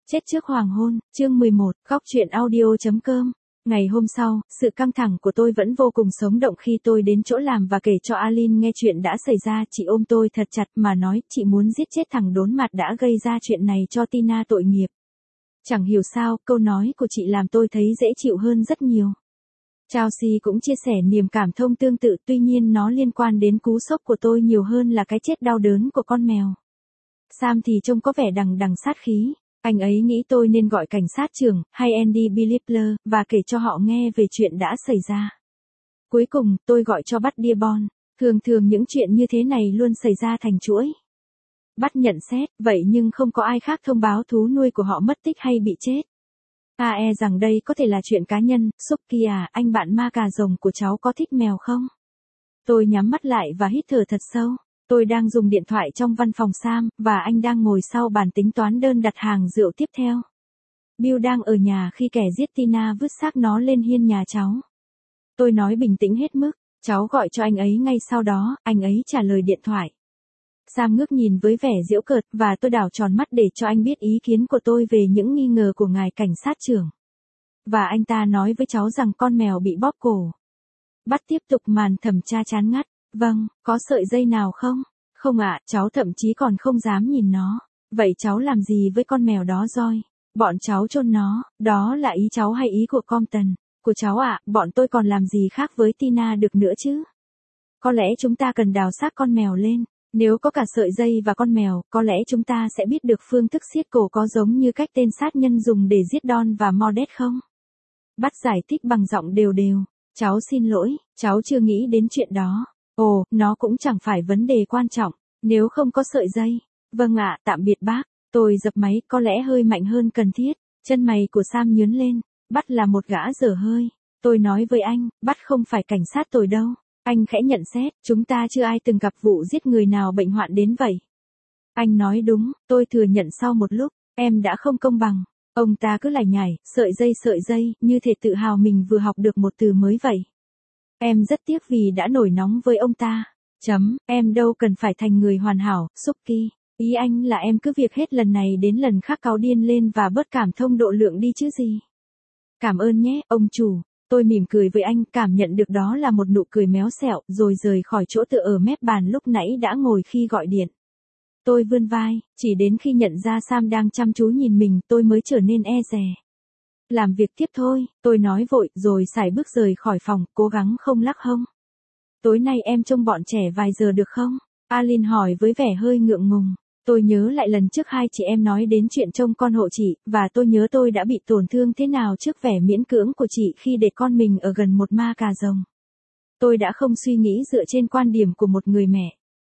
Chết trước hoàng hôn, chương 11, góc truyện audio.com. Ngày hôm sau, sự căng thẳng của tôi vẫn vô cùng sống động khi tôi đến chỗ làm và kể cho Aline nghe chuyện đã xảy ra. Chị ôm tôi thật chặt mà nói, chị muốn giết chết thằng đốn mặt đã gây ra chuyện này cho Tina tội nghiệp. Chẳng hiểu sao, câu nói của chị làm tôi thấy dễ chịu hơn rất nhiều. Chelsea cũng chia sẻ niềm cảm thông tương tự, tuy nhiên nó liên quan đến cú sốc của tôi nhiều hơn là cái chết đau đớn của con mèo. Sam thì trông có vẻ đằng đằng sát khí. Anh ấy nghĩ tôi nên gọi cảnh sát trưởng, hay Andy Bilipler, và kể cho họ nghe về chuyện đã xảy ra. Cuối cùng, tôi gọi cho Bắt Dearborn. Thường những chuyện như thế này luôn xảy ra thành chuỗi. Bắt nhận xét, vậy nhưng không có ai khác thông báo thú nuôi của họ mất tích hay bị chết. Rằng đây có thể là chuyện cá nhân. Suki à, anh bạn ma cà rồng của cháu có thích mèo không? Tôi nhắm mắt lại và hít thở thật sâu. Tôi đang dùng điện thoại trong văn phòng Sam, và anh đang ngồi sau bàn tính toán đơn đặt hàng rượu tiếp theo. Bill đang ở nhà khi kẻ giết Tina vứt xác nó lên hiên nhà cháu. Tôi nói bình tĩnh hết mức, cháu gọi cho anh ấy ngay sau đó, anh ấy trả lời điện thoại. Sam ngước nhìn với vẻ giễu cợt, và tôi đảo tròn mắt để cho anh biết ý kiến của tôi về những nghi ngờ của ngài cảnh sát trưởng. Và anh ta nói với cháu rằng con mèo bị bóp cổ. Bắt tiếp tục màn thẩm tra chán ngắt. Vâng, có sợi dây nào không? Không ạ, cháu thậm chí còn không dám nhìn nó. Vậy cháu làm gì với con mèo đó Joy? Bọn cháu chôn nó, đó là ý cháu hay ý của Compton? Của cháu ạ, bọn tôi còn làm gì khác với Tina được nữa chứ? Có lẽ chúng ta cần đào xác con mèo lên. Nếu có cả sợi dây và con mèo, có lẽ chúng ta sẽ biết được phương thức siết cổ có giống như cách tên sát nhân dùng để giết Don và Mordet không? Bắt giải thích bằng giọng đều đều. Cháu xin lỗi, cháu chưa nghĩ đến chuyện đó. Ồ, nó cũng chẳng phải vấn đề quan trọng, nếu không có sợi dây. Vâng ạ, tạm biệt bác. Tôi dập máy, có lẽ hơi mạnh hơn cần thiết. Chân mày của Sam nhướng lên. Bắt là một gã dở hơi. Tôi nói với anh, Bắt không phải cảnh sát tồi đâu. Anh khẽ nhận xét, chúng ta chưa ai từng gặp vụ giết người nào bệnh hoạn đến vậy. Anh nói đúng, tôi thừa nhận sau một lúc, em đã không công bằng. Ông ta cứ lải nhải, sợi dây, như thể tự hào mình vừa học được một từ mới vậy. Em rất tiếc vì đã nổi nóng với ông ta. Em đâu cần phải thành người hoàn hảo, Suki. Ý anh là em cứ việc hết lần này đến lần khác cáu điên lên và bớt cảm thông độ lượng đi chứ gì. Cảm ơn nhé, ông chủ. Tôi mỉm cười với anh, cảm nhận được đó là một nụ cười méo xẹo, rồi rời khỏi chỗ tựa ở mép bàn lúc nãy đã ngồi khi gọi điện. Tôi vươn vai, chỉ đến khi nhận ra Sam đang chăm chú nhìn mình, tôi mới trở nên e dè. Làm việc tiếp thôi, tôi nói vội, rồi sải bước rời khỏi phòng, cố gắng không lắc hông. Tối nay em trông bọn trẻ vài giờ được không? Aline hỏi với vẻ hơi ngượng ngùng. Tôi nhớ lại lần trước hai chị em nói đến chuyện trông con hộ chị, và tôi nhớ tôi đã bị tổn thương thế nào trước vẻ miễn cưỡng của chị khi để con mình ở gần một ma cà rồng. Tôi đã không suy nghĩ dựa trên quan điểm của một người mẹ.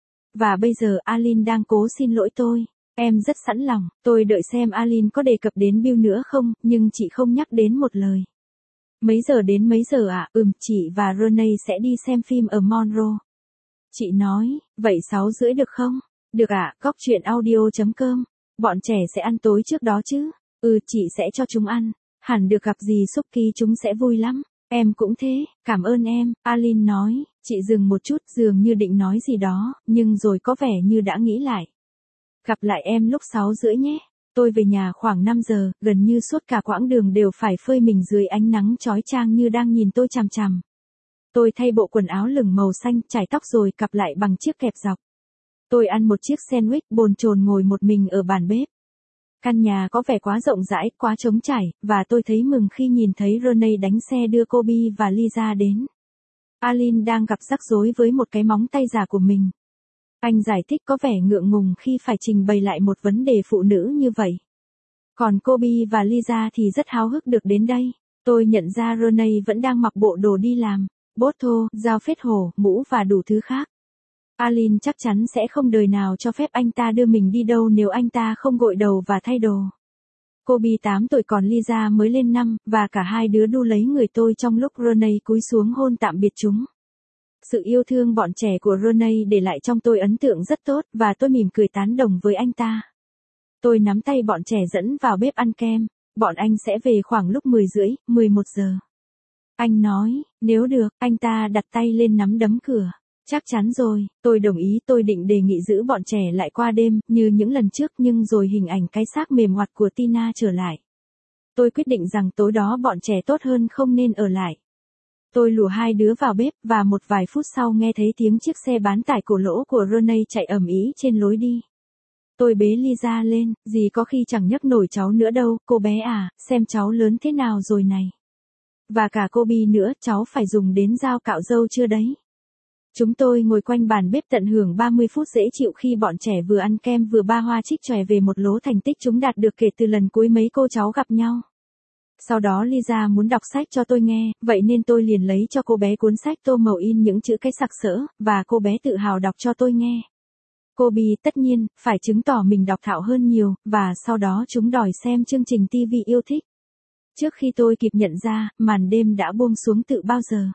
Và bây giờ Aline đang cố xin lỗi tôi. Em rất sẵn lòng, tôi đợi xem Aline có đề cập đến Bill nữa không, nhưng chị không nhắc đến một lời. Mấy giờ đến mấy giờ ạ? Chị và Renee sẽ đi xem phim ở Monroe. Chị nói, vậy 6:30 được không? Được ạ, góc truyện audio.com. Bọn trẻ sẽ ăn tối trước đó chứ? Chị sẽ cho chúng ăn. Hẳn được gặp dì Suki, chúng sẽ vui lắm. Em cũng thế, cảm ơn em, Aline nói. Chị dừng một chút, dường như định nói gì đó, nhưng rồi có vẻ như đã nghĩ lại. Gặp lại em lúc 6:30 nhé. Tôi về nhà khoảng 5 giờ, gần như suốt cả quãng đường đều phải phơi mình dưới ánh nắng chói chang như đang nhìn tôi chằm chằm. Tôi thay bộ quần áo lửng màu xanh, chải tóc rồi cặp lại bằng chiếc kẹp dọc. Tôi ăn một chiếc sandwich, bồn chồn ngồi một mình ở bàn bếp. Căn nhà có vẻ quá rộng rãi, quá trống trải, và tôi thấy mừng khi nhìn thấy Renee đánh xe đưa Kobe và Lisa đến. Aline đang gặp rắc rối với một cái móng tay giả của mình. Anh giải thích có vẻ ngượng ngùng khi phải trình bày lại một vấn đề phụ nữ như vậy. Còn Kobe và Lisa thì rất háo hức được đến đây. Tôi nhận ra Renee vẫn đang mặc bộ đồ đi làm, bốt thô, dao phết hổ, mũ và đủ thứ khác. Aline chắc chắn sẽ không đời nào cho phép anh ta đưa mình đi đâu nếu anh ta không gội đầu và thay đồ. Kobe 8 tuổi còn Lisa mới lên 5, và cả hai đứa đu lấy người tôi trong lúc Renee cúi xuống hôn tạm biệt chúng. Sự yêu thương bọn trẻ của Renee để lại trong tôi ấn tượng rất tốt, và tôi mỉm cười tán đồng với anh ta. Tôi nắm tay bọn trẻ dẫn vào bếp ăn kem. Bọn anh sẽ về khoảng lúc 10:30, 11 giờ. Anh nói, nếu được, anh ta đặt tay lên nắm đấm cửa. Chắc chắn rồi, tôi đồng ý, tôi định đề nghị giữ bọn trẻ lại qua đêm, như những lần trước, nhưng rồi hình ảnh cái xác mềm ngoặt của Tina trở lại. Tôi quyết định rằng tối đó bọn trẻ tốt hơn không nên ở lại. Tôi lùa hai đứa vào bếp, và một vài phút sau nghe thấy tiếng chiếc xe bán tải cổ lỗ của Ronnie chạy ầm ĩ trên lối đi. Tôi bế Lisa lên, dì có khi chẳng nhấc nổi cháu nữa đâu, cô bé à, xem cháu lớn thế nào rồi này. Và cả cô Bi nữa, cháu phải dùng đến dao cạo râu chưa đấy. Chúng tôi ngồi quanh bàn bếp tận hưởng 30 phút dễ chịu khi bọn trẻ vừa ăn kem vừa ba hoa trích chòe về một lố thành tích chúng đạt được kể từ lần cuối mấy cô cháu gặp nhau. Sau đó Lisa muốn đọc sách cho tôi nghe, vậy nên tôi liền lấy cho cô bé cuốn sách tô màu in những chữ cái sặc sỡ, và cô bé tự hào đọc cho tôi nghe. Cô Bi tất nhiên, phải chứng tỏ mình đọc thạo hơn nhiều, và sau đó chúng đòi xem chương trình TV yêu thích. Trước khi tôi kịp nhận ra, màn đêm đã buông xuống từ bao giờ.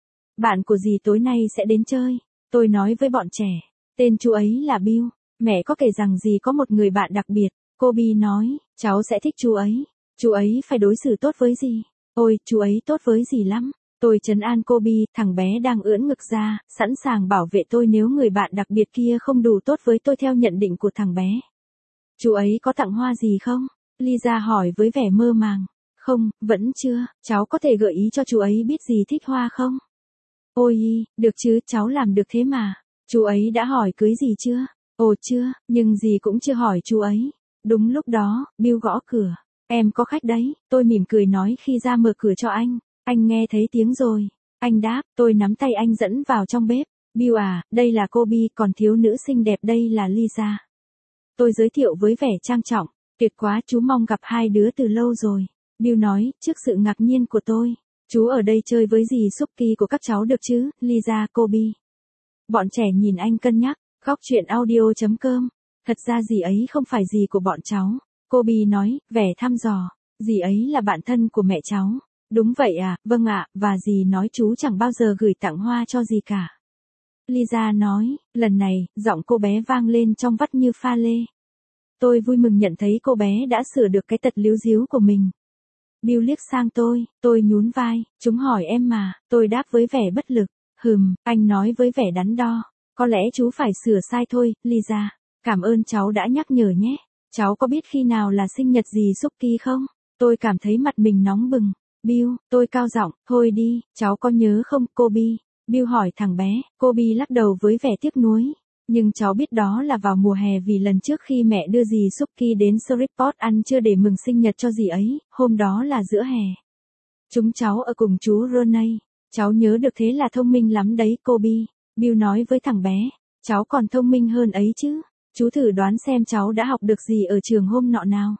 Bạn của dì tối nay sẽ đến chơi, tôi nói với bọn trẻ. Tên chú ấy là Bill. Mẹ có kể rằng dì có một người bạn đặc biệt. Cô Bi nói, cháu sẽ thích chú ấy. Chú ấy phải đối xử tốt với dì. Ôi, chú ấy tốt với dì lắm. Tôi trấn an cô Bi, thằng bé đang ưỡn ngực ra, sẵn sàng bảo vệ tôi nếu người bạn đặc biệt kia không đủ tốt với tôi theo nhận định của thằng bé. Chú ấy có tặng hoa gì không? Lisa hỏi với vẻ mơ màng. Không, vẫn chưa, cháu có thể gợi ý cho chú ấy biết dì thích hoa không? Ôi, được chứ, cháu làm được thế mà. Chú ấy đã hỏi cưới dì chưa? Ồ chưa, nhưng dì cũng chưa hỏi chú ấy. Đúng lúc đó, Bill gõ cửa. Em có khách đấy, tôi mỉm cười nói khi ra mở cửa cho anh. Anh nghe thấy tiếng rồi. Anh đáp, tôi nắm tay anh dẫn vào trong bếp. Bill à, đây là cô Bi, còn thiếu nữ xinh đẹp đây là Lisa. Tôi giới thiệu với vẻ trang trọng. Tuyệt quá, chú mong gặp hai đứa từ lâu rồi. Bill nói, trước sự ngạc nhiên của tôi. Chú ở đây chơi với dì Suki của các cháu được chứ, Lisa, cô Bi. Bọn trẻ nhìn anh cân nhắc, góc chuyện audio.com. Thật ra dì ấy không phải dì của bọn cháu. Cô Bi nói, vẻ thăm dò. Dì ấy là bạn thân của mẹ cháu. Đúng vậy à, vâng ạ, và dì nói chú chẳng bao giờ gửi tặng hoa cho dì cả. Lisa nói, lần này, giọng cô bé vang lên trong vắt như pha lê. Tôi vui mừng nhận thấy cô bé đã sửa được cái tật líu díu của mình. Bill liếc sang tôi nhún vai, chúng hỏi em mà, tôi đáp với vẻ bất lực. Anh nói với vẻ đắn đo. Có lẽ chú phải sửa sai thôi, Lisa. Cảm ơn cháu đã nhắc nhở nhé. Cháu có biết khi nào là sinh nhật dì Suki không? Tôi cảm thấy mặt mình nóng bừng. Bill, tôi cao giọng, thôi đi, cháu có nhớ không, cô Bi? Bill hỏi thằng bé, cô Bi lắc đầu với vẻ tiếc nuối. Nhưng cháu biết đó là vào mùa hè vì lần trước khi mẹ đưa dì Suki đến Shreveport ăn trưa để mừng sinh nhật cho dì ấy, hôm đó là giữa hè. Chúng cháu ở cùng chú Ronnie. Cháu nhớ được thế là thông minh lắm đấy cô Bi. Bill nói với thằng bé, cháu còn thông minh hơn ấy chứ. Chú thử đoán xem cháu đã học được gì ở trường hôm nọ nào.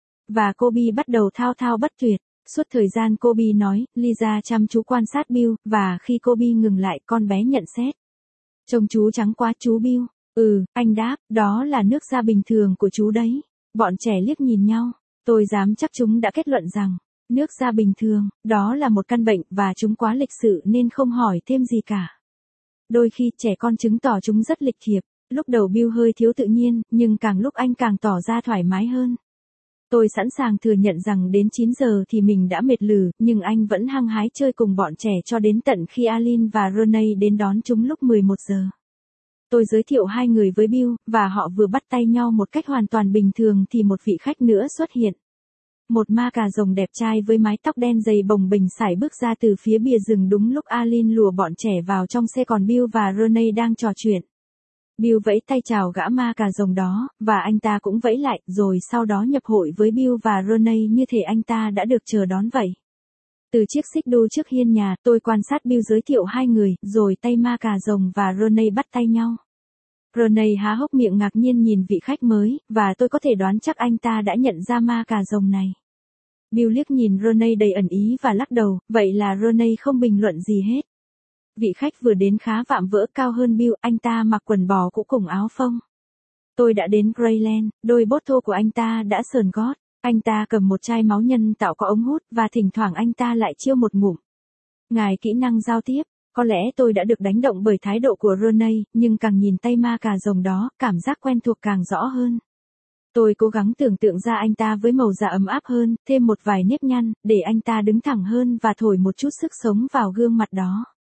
Và cô Bi bắt đầu thao thao bất tuyệt. Suốt thời gian cô Bi nói, Lisa chăm chú quan sát Bill, và khi cô Bi ngừng lại con bé nhận xét. Trông chú trắng quá chú Bill. Anh đáp, đó là nước da bình thường của chú đấy. Bọn trẻ liếc nhìn nhau. Tôi dám chắc chúng đã kết luận rằng, nước da bình thường, đó là một căn bệnh và chúng quá lịch sự nên không hỏi thêm gì cả. Đôi khi trẻ con chứng tỏ chúng rất lịch thiệp. Lúc đầu Bill hơi thiếu tự nhiên, nhưng càng lúc anh càng tỏ ra thoải mái hơn. Tôi sẵn sàng thừa nhận rằng đến 9 giờ thì mình đã mệt lử, nhưng anh vẫn hăng hái chơi cùng bọn trẻ cho đến tận khi Aline và Ronnie đến đón chúng lúc 11 giờ. Tôi giới thiệu hai người với Bill, và họ vừa bắt tay nhau một cách hoàn toàn bình thường thì một vị khách nữa xuất hiện. Một ma cà rồng đẹp trai với mái tóc đen dày bồng bềnh sải bước ra từ phía bìa rừng đúng lúc Aline lùa bọn trẻ vào trong xe còn Bill và Ronnie đang trò chuyện. Bill vẫy tay chào gã ma cà rồng đó, và anh ta cũng vẫy lại, rồi sau đó nhập hội với Bill và Ronnie như thể anh ta đã được chờ đón vậy. Từ chiếc xích đu trước hiên nhà, tôi quan sát Bill giới thiệu hai người, rồi tay ma cà rồng và Ronnie bắt tay nhau. Ronnie há hốc miệng ngạc nhiên nhìn vị khách mới, và tôi có thể đoán chắc anh ta đã nhận ra ma cà rồng này. Bill liếc nhìn Ronnie đầy ẩn ý và lắc đầu, vậy là Ronnie không bình luận gì hết. Vị khách vừa đến khá vạm vỡ cao hơn Bill, anh ta mặc quần bò cũ cùng áo phông. Tôi đã đến Greyland, đôi bốt thô của anh ta đã sờn gót. Anh ta cầm một chai máu nhân tạo có ống hút và thỉnh thoảng anh ta lại chiêu một ngụm. Ngài kỹ năng giao tiếp, có lẽ tôi đã được đánh động bởi thái độ của Ronnie, nhưng càng nhìn tay ma cà rồng đó, cảm giác quen thuộc càng rõ hơn. Tôi cố gắng tưởng tượng ra anh ta với màu da ấm áp hơn, thêm một vài nếp nhăn, để anh ta đứng thẳng hơn và thổi một chút sức sống vào gương mặt đó.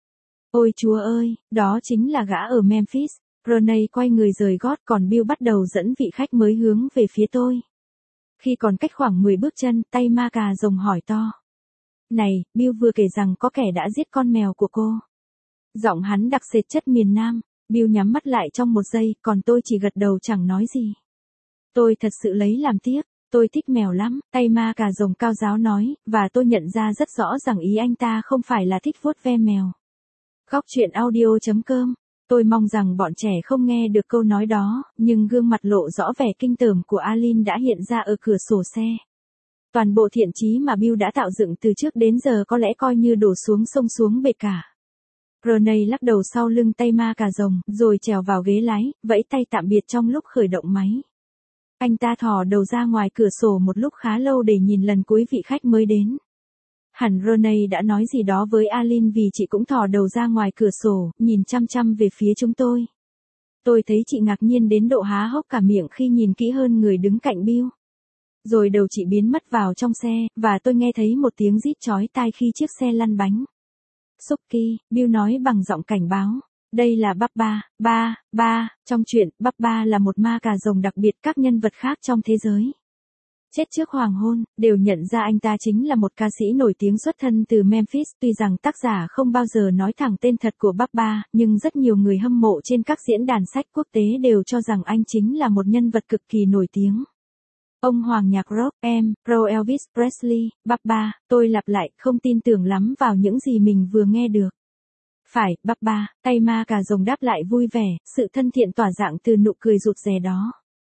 Ôi Chúa ơi, đó chính là gã ở Memphis. Rooney quay người rời gót còn Bill bắt đầu dẫn vị khách mới hướng về phía tôi. Khi còn cách khoảng 10 bước chân, tay ma cà rồng hỏi to. Này, Bill vừa kể rằng có kẻ đã giết con mèo của cô. Giọng hắn đặc sệt chất miền Nam. Bill nhắm mắt lại trong một giây, còn tôi chỉ gật đầu chẳng nói gì. Tôi thật sự lấy làm tiếc. Tôi thích mèo lắm, tay ma cà rồng cao giáo nói, và tôi nhận ra rất rõ rằng ý anh ta không phải là thích vuốt ve mèo. Góc truyện audio.com. Tôi mong rằng bọn trẻ không nghe được câu nói đó, nhưng gương mặt lộ rõ vẻ kinh tởm của Aline đã hiện ra ở cửa sổ xe. Toàn bộ thiện chí mà Bill đã tạo dựng từ trước đến giờ có lẽ coi như đổ xuống sông xuống bể cả. Rooney lắc đầu sau lưng tay ma cà rồng, rồi trèo vào ghế lái, vẫy tay tạm biệt trong lúc khởi động máy. Anh ta thò đầu ra ngoài cửa sổ một lúc khá lâu để nhìn lần cuối vị khách mới đến. Hẳn Rooney đã nói gì đó với Aline vì chị cũng thò đầu ra ngoài cửa sổ, nhìn chăm chăm về phía chúng tôi. Tôi thấy chị ngạc nhiên đến độ há hốc cả miệng khi nhìn kỹ hơn người đứng cạnh Bill. Rồi đầu chị biến mất vào trong xe, và tôi nghe thấy một tiếng rít chói tai khi chiếc xe lăn bánh. Suki, Bill nói bằng giọng cảnh báo. Đây là Baba, trong truyện, Baba là một ma cà rồng đặc biệt các nhân vật khác trong thế giới. Chết trước hoàng hôn, đều nhận ra anh ta chính là một ca sĩ nổi tiếng xuất thân từ Memphis. Tuy rằng tác giả không bao giờ nói thẳng tên thật của Baba, nhưng rất nhiều người hâm mộ trên các diễn đàn sách quốc tế đều cho rằng anh chính là một nhân vật cực kỳ nổi tiếng. Ông hoàng nhạc rock, Pro Elvis Presley, Baba, tôi lặp lại, không tin tưởng lắm vào những gì mình vừa nghe được. Phải, Baba, tay ma cà rồng đáp lại vui vẻ, sự thân thiện tỏa dạng từ nụ cười rụt rè đó.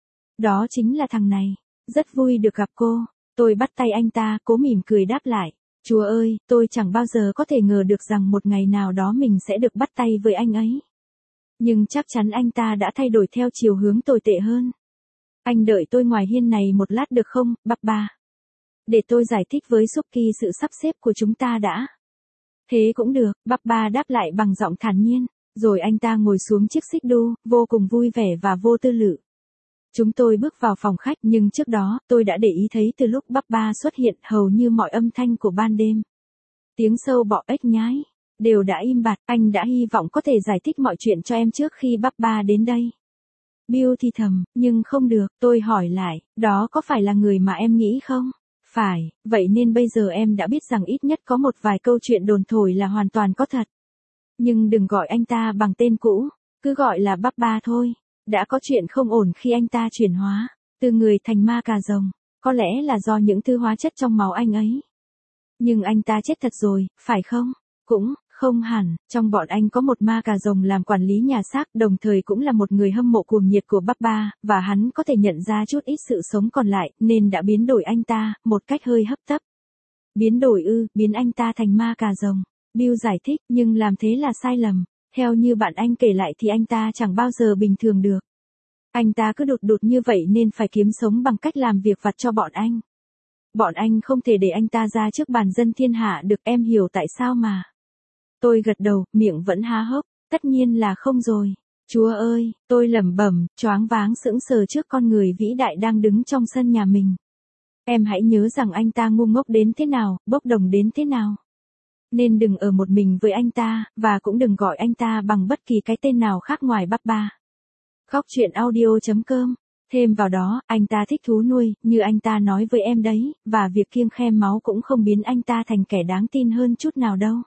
Đó chính là thằng này. Rất vui được gặp cô. Tôi bắt tay anh ta, cố mỉm cười đáp lại. Chúa ơi, tôi chẳng bao giờ có thể ngờ được rằng một ngày nào đó mình sẽ được bắt tay với anh ấy. Nhưng chắc chắn anh ta đã thay đổi theo chiều hướng tồi tệ hơn. Anh đợi tôi ngoài hiên này một lát được không, Baba? Để tôi giải thích với Suki sự sắp xếp của chúng ta đã. Thế cũng được, Baba đáp lại bằng giọng thản nhiên. Rồi anh ta ngồi xuống chiếc xích đu, vô cùng vui vẻ và vô tư lự. Chúng tôi bước vào phòng khách nhưng trước đó, tôi đã để ý thấy từ lúc Baba xuất hiện hầu như mọi âm thanh của ban đêm. Tiếng sâu bọ ếch nhái, đều đã im bặt. Anh đã hy vọng có thể giải thích mọi chuyện cho em trước khi Baba đến đây. Bill thì thầm, nhưng không được, tôi hỏi lại, đó có phải là người mà em nghĩ không? Phải, vậy nên bây giờ em đã biết rằng ít nhất có một vài câu chuyện đồn thổi là hoàn toàn có thật. Nhưng đừng gọi anh ta bằng tên cũ, cứ gọi là Baba thôi. Đã có chuyện không ổn khi anh ta chuyển hóa, từ người thành ma cà rồng, có lẽ là do những thứ hóa chất trong máu anh ấy. Nhưng anh ta chết thật rồi, phải không? Cũng, không hẳn, trong bọn anh có một ma cà rồng làm quản lý nhà xác, đồng thời cũng là một người hâm mộ cuồng nhiệt của Baba, và hắn có thể nhận ra chút ít sự sống còn lại, nên đã biến đổi anh ta, một cách hơi hấp tấp. Biến đổi biến anh ta thành ma cà rồng. Bill giải thích, nhưng làm thế là sai lầm. Theo như bạn anh kể lại thì anh ta chẳng bao giờ bình thường được. Anh ta cứ đụt như vậy nên phải kiếm sống bằng cách làm việc vặt cho bọn anh. Bọn anh không thể để anh ta ra trước bàn dân thiên hạ được, em hiểu tại sao mà. Tôi gật đầu, miệng vẫn há hốc, tất nhiên là không rồi. Chúa ơi, tôi lẩm bẩm, choáng váng sững sờ trước con người vĩ đại đang đứng trong sân nhà mình. Em hãy nhớ rằng anh ta ngu ngốc đến thế nào, bốc đồng đến thế nào. Nên đừng ở một mình với anh ta, và cũng đừng gọi anh ta bằng bất kỳ cái tên nào khác ngoài Baba. Góc truyện audio.com. Thêm vào đó, anh ta thích thú nuôi, như anh ta nói với em đấy, và việc kiêng khem máu cũng không biến anh ta thành kẻ đáng tin hơn chút nào đâu.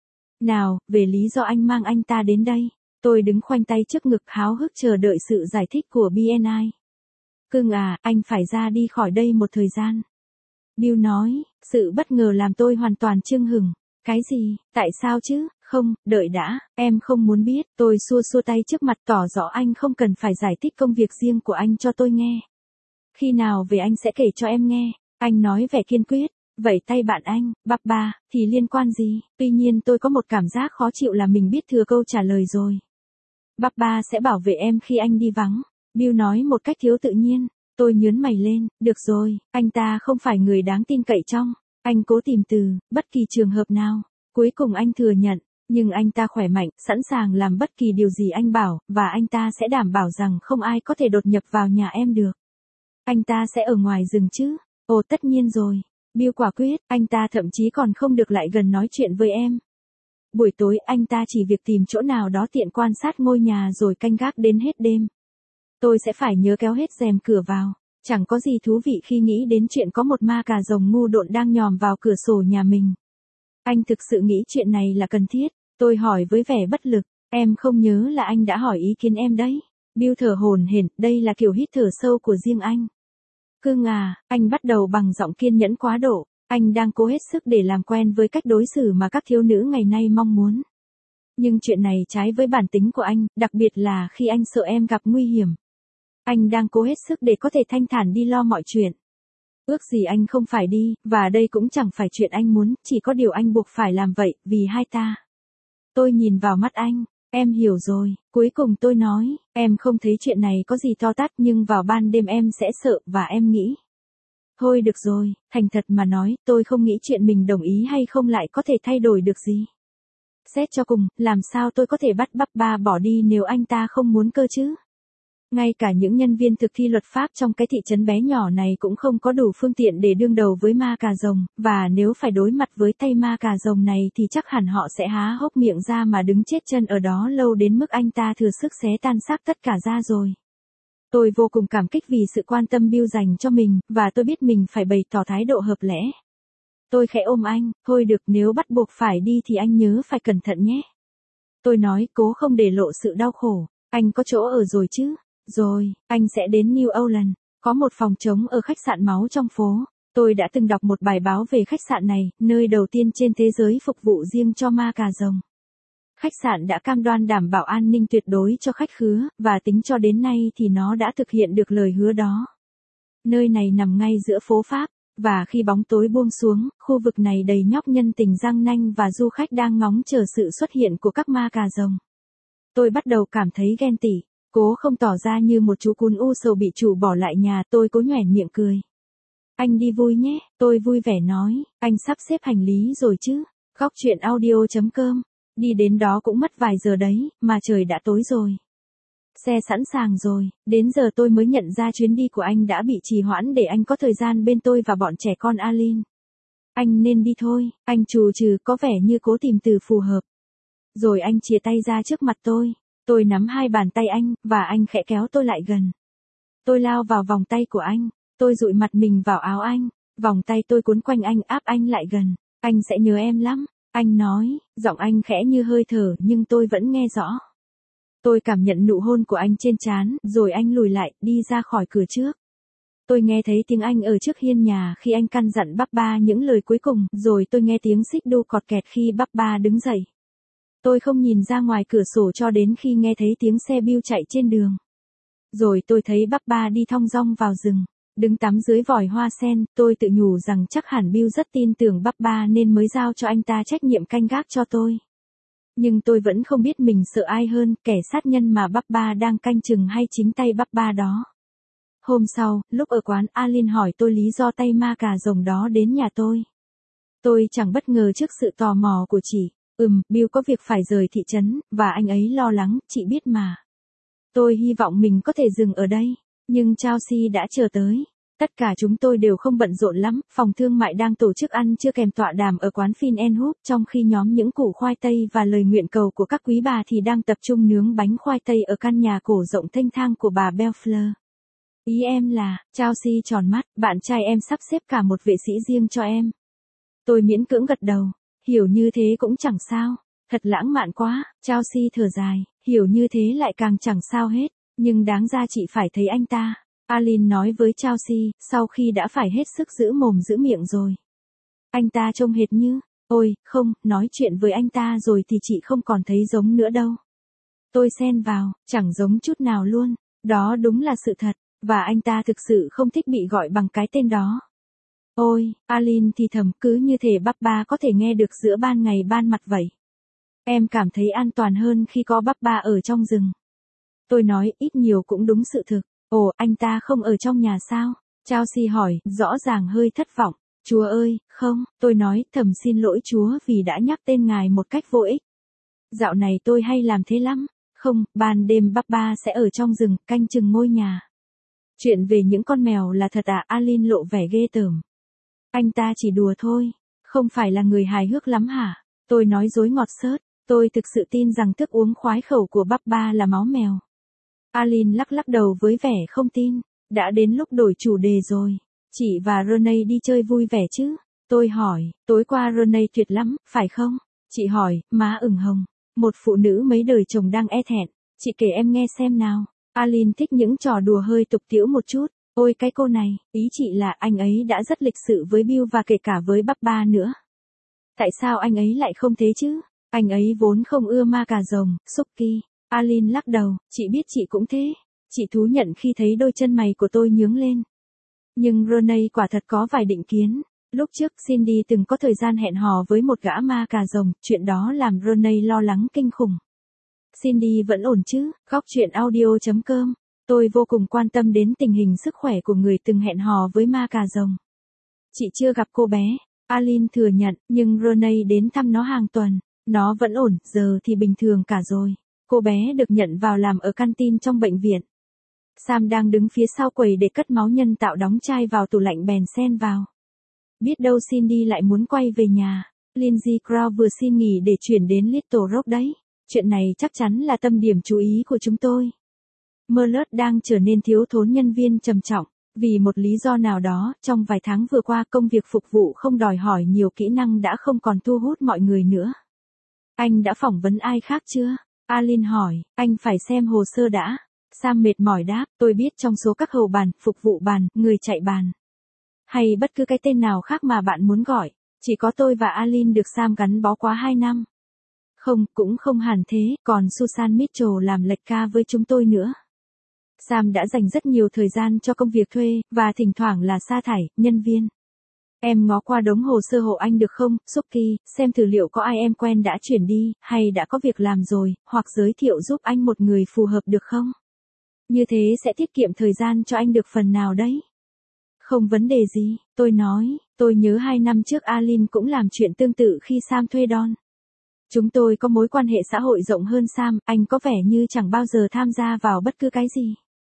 Nào, về lý do anh mang anh ta đến đây. Tôi đứng khoanh tay trước ngực háo hức chờ đợi sự giải thích của BNI. Cưng à, anh phải ra đi khỏi đây một thời gian. Bill nói, sự bất ngờ làm tôi hoàn toàn chưng hửng. Cái gì, tại sao chứ, không, đợi đã, em không muốn biết, tôi xua xua tay trước mặt tỏ rõ anh không cần phải giải thích công việc riêng của anh cho tôi nghe. Khi nào về anh sẽ kể cho em nghe, anh nói vẻ kiên quyết, vẩy tay bạn anh, Baba, thì liên quan gì, tuy nhiên tôi có một cảm giác khó chịu là mình biết thừa câu trả lời rồi. Baba sẽ bảo vệ em khi anh đi vắng, Bill nói một cách thiếu tự nhiên, tôi nhướng mày lên, được rồi, anh ta không phải người đáng tin cậy trong. Anh cố tìm từ, bất kỳ trường hợp nào. Cuối cùng anh thừa nhận, nhưng anh ta khỏe mạnh, sẵn sàng làm bất kỳ điều gì anh bảo, và anh ta sẽ đảm bảo rằng không ai có thể đột nhập vào nhà em được. Anh ta sẽ ở ngoài rừng chứ? Ồ tất nhiên rồi. Bill quả quyết, anh ta thậm chí còn không được lại gần nói chuyện với em. buổi tối anh ta chỉ việc tìm chỗ nào đó tiện quan sát ngôi nhà rồi canh gác đến hết đêm. Tôi sẽ phải nhớ kéo hết rèm cửa vào. Chẳng có gì thú vị khi nghĩ đến chuyện có một ma cà rồng ngu độn đang nhòm vào cửa sổ nhà mình. Anh thực sự nghĩ chuyện này là cần thiết? Tôi hỏi với vẻ bất lực. Em không nhớ là anh đã hỏi ý kiến em đấy. Bill thở hổn hển, đây là kiểu hít thở sâu của riêng anh. Cưng à, anh bắt đầu bằng giọng kiên nhẫn quá độ. Anh đang cố hết sức để làm quen với cách đối xử mà các thiếu nữ ngày nay mong muốn. Nhưng chuyện này trái với bản tính của anh, đặc biệt là khi anh sợ em gặp nguy hiểm. Anh đang cố hết sức để có thể thanh thản đi lo mọi chuyện. Ước gì anh không phải đi, và đây cũng chẳng phải chuyện anh muốn, chỉ có điều anh buộc phải làm vậy, vì hai ta. Tôi nhìn vào mắt anh, em hiểu rồi, cuối cùng tôi nói, em không thấy chuyện này có gì to tát nhưng vào ban đêm em sẽ sợ và em nghĩ. Thôi được rồi, thành thật mà nói, tôi không nghĩ chuyện mình đồng ý hay không lại có thể thay đổi được gì. Xét cho cùng, làm sao tôi có thể bắt Baba bỏ đi nếu anh ta không muốn cơ chứ? Ngay cả những nhân viên thực thi luật pháp trong cái thị trấn bé nhỏ này cũng không có đủ phương tiện để đương đầu với ma cà rồng, và nếu phải đối mặt với tay ma cà rồng này thì chắc hẳn họ sẽ há hốc miệng ra mà đứng chết chân ở đó lâu đến mức anh ta thừa sức xé tan xác tất cả ra rồi. Tôi vô cùng cảm kích vì sự quan tâm Bill dành cho mình, và tôi biết mình phải bày tỏ thái độ hợp lẽ. Tôi khẽ ôm anh, thôi được nếu bắt buộc phải đi thì anh nhớ phải cẩn thận nhé. Tôi nói cố không để lộ sự đau khổ, anh có chỗ ở rồi chứ? Rồi, anh sẽ đến New Orleans, có một phòng trống ở khách sạn máu trong phố. Tôi đã từng đọc một bài báo về khách sạn này, nơi đầu tiên trên thế giới phục vụ riêng cho ma cà rồng. Khách sạn đã cam đoan đảm bảo an ninh tuyệt đối cho khách khứa, và tính cho đến nay thì nó đã thực hiện được lời hứa đó. Nơi này nằm ngay giữa phố Pháp, và khi bóng tối buông xuống, khu vực này đầy nhóc nhân tình răng nanh và du khách đang ngóng chờ sự xuất hiện của các ma cà rồng. Tôi bắt đầu cảm thấy ghen tị. Cố không tỏ ra như một chú cún u sầu bị chủ bỏ lại nhà, tôi cố nhoẻn miệng cười. Anh đi vui nhé, tôi vui vẻ nói, anh sắp xếp hành lý rồi chứ? Góc chuyện audio.com, đi đến đó cũng mất vài giờ đấy, mà trời đã tối rồi. Xe sẵn sàng rồi, đến giờ tôi mới nhận ra chuyến đi của anh đã bị trì hoãn để anh có thời gian bên tôi và bọn trẻ con Alin. Anh nên đi thôi, anh trù trừ có vẻ như cố tìm từ phù hợp. Rồi anh chìa tay ra trước mặt tôi. Tôi nắm hai bàn tay anh, và anh khẽ kéo tôi lại gần. Tôi lao vào vòng tay của anh. Tôi dụi mặt mình vào áo anh. Vòng tay tôi cuốn quanh anh áp anh lại gần. Anh sẽ nhớ em lắm. Anh nói, giọng anh khẽ như hơi thở nhưng tôi vẫn nghe rõ. Tôi cảm nhận nụ hôn của anh trên trán, rồi anh lùi lại, đi ra khỏi cửa trước. Tôi nghe thấy tiếng anh ở trước hiên nhà khi anh căn dặn Baba những lời cuối cùng, rồi tôi nghe tiếng xích đu cọt kẹt khi Baba đứng dậy. Tôi không nhìn ra ngoài cửa sổ cho đến khi nghe thấy tiếng xe Bill chạy trên đường. Rồi tôi thấy Baba đi thong dong vào rừng, đứng tắm dưới vòi hoa sen, tôi tự nhủ rằng chắc hẳn Bill rất tin tưởng Baba nên mới giao cho anh ta trách nhiệm canh gác cho tôi. Nhưng tôi vẫn không biết mình sợ ai hơn, kẻ sát nhân mà Baba đang canh chừng hay chính tay Baba đó. Hôm sau, lúc ở quán, Alin hỏi tôi lý do tay ma cà rồng đó đến nhà tôi. Tôi chẳng bất ngờ trước sự tò mò của chị. Bill có việc phải rời thị trấn, và anh ấy lo lắng, chị biết mà. Tôi hy vọng mình có thể dừng ở đây, nhưng Chelsea đã chờ tới. Tất cả chúng tôi đều không bận rộn lắm, phòng thương mại đang tổ chức ăn trưa kèm tọa đàm ở quán Fin Hoop, trong khi nhóm những củ khoai tây và lời nguyện cầu của các quý bà thì đang tập trung nướng bánh khoai tây ở căn nhà cổ rộng thênh thang của bà Bellfleur. Ý em là, Chelsea tròn mắt, bạn trai em sắp xếp cả một vệ sĩ riêng cho em. Tôi miễn cưỡng gật đầu. Hiểu như thế cũng chẳng sao, thật lãng mạn quá, Chelsea thở dài, hiểu như thế lại càng chẳng sao hết, nhưng đáng ra chị phải thấy anh ta, Alin nói với Chelsea, sau khi đã phải hết sức giữ mồm giữ miệng rồi. Anh ta trông hệt như, ôi, không, nói chuyện với anh ta rồi thì chị không còn thấy giống nữa đâu. Tôi xen vào, chẳng giống chút nào luôn, đó đúng là sự thật, và anh ta thực sự không thích bị gọi bằng cái tên đó. Ôi, Alin thì thầm cứ như thể Baba có thể nghe được giữa ban ngày ban mặt vậy. Em cảm thấy an toàn hơn khi có Baba ở trong rừng. Tôi nói ít nhiều cũng đúng sự thực. Ồ, anh ta không ở trong nhà sao? Chelsea hỏi, rõ ràng hơi thất vọng. Chúa ơi, không, tôi nói thầm xin lỗi Chúa vì đã nhắc tên ngài một cách vô ích. Dạo này tôi hay làm thế lắm. Không, ban đêm Baba sẽ ở trong rừng, canh chừng ngôi nhà. Chuyện về những con mèo là thật à? Alin lộ vẻ ghê tởm. Anh ta chỉ đùa thôi, không phải là người hài hước lắm hả? Tôi nói dối ngọt xớt, Tôi thực sự tin rằng thức uống khoái khẩu của Baba là máu mèo. Aline lắc lắc đầu với vẻ không tin. Đã đến lúc đổi chủ đề rồi. Chị và Renee đi chơi vui vẻ chứ? Tôi hỏi, tối qua Renee tuyệt lắm, phải không? Chị hỏi, má ửng hồng. Một phụ nữ mấy đời chồng đang e thẹn. Chị kể em nghe xem nào. Aline thích những trò đùa hơi tục tĩu một chút. Ôi cái cô này, ý chị là anh ấy đã rất lịch sự với Bill và kể cả với Baba nữa. Tại sao anh ấy lại không thế chứ? Anh ấy vốn không ưa ma cà rồng, Suki. Aline lắc đầu, chị biết chị cũng thế. Chị thú nhận khi thấy đôi chân mày của tôi nhướng lên. Nhưng Renee quả thật có vài định kiến. Lúc trước Cindy từng có thời gian hẹn hò với một gã ma cà rồng, chuyện đó làm Renee lo lắng kinh khủng. Cindy vẫn ổn chứ? Góc chuyện audio.com. Tôi vô cùng quan tâm đến tình hình sức khỏe của người từng hẹn hò với ma cà rồng. Chị chưa gặp cô bé. Aline thừa nhận, nhưng Renee đến thăm nó hàng tuần. Nó vẫn ổn, giờ thì bình thường cả rồi. Cô bé được nhận vào làm ở canteen trong bệnh viện. Sam đang đứng phía sau quầy để cất máu nhân tạo đóng chai vào tủ lạnh bèn xen vào. Biết đâu Cindy lại muốn quay về nhà. Lindsay Crow vừa xin nghỉ để chuyển đến Little Rock đấy. Chuyện này chắc chắn là tâm điểm chú ý của chúng tôi. Merlot đang trở nên thiếu thốn nhân viên trầm trọng. Vì một lý do nào đó, trong vài tháng vừa qua công việc phục vụ không đòi hỏi nhiều kỹ năng đã không còn thu hút mọi người nữa. Anh đã phỏng vấn ai khác chưa? Aline hỏi, anh phải xem hồ sơ đã. Sam mệt mỏi đáp, tôi biết trong số các hầu bàn, phục vụ bàn, người chạy bàn. Hay bất cứ cái tên nào khác mà bạn muốn gọi. Chỉ có tôi và Aline được Sam gắn bó quá 2 năm. Không, cũng không hẳn thế, còn Susan Mitchell làm lệch ca với chúng tôi nữa. Sam đã dành rất nhiều thời gian cho công việc thuê, và thỉnh thoảng là sa thải, nhân viên. Em ngó qua đống hồ sơ hộ anh được không, Suki, xem thử liệu có ai em quen đã chuyển đi, hay đã có việc làm rồi, hoặc giới thiệu giúp anh một người phù hợp được không? Như thế sẽ tiết kiệm thời gian cho anh được phần nào đấy. Không vấn đề gì, tôi nói, tôi nhớ 2 năm trước Aline cũng làm chuyện tương tự khi Sam thuê Don. Chúng tôi có mối quan hệ xã hội rộng hơn Sam, anh có vẻ như chẳng bao giờ tham gia vào bất cứ cái gì.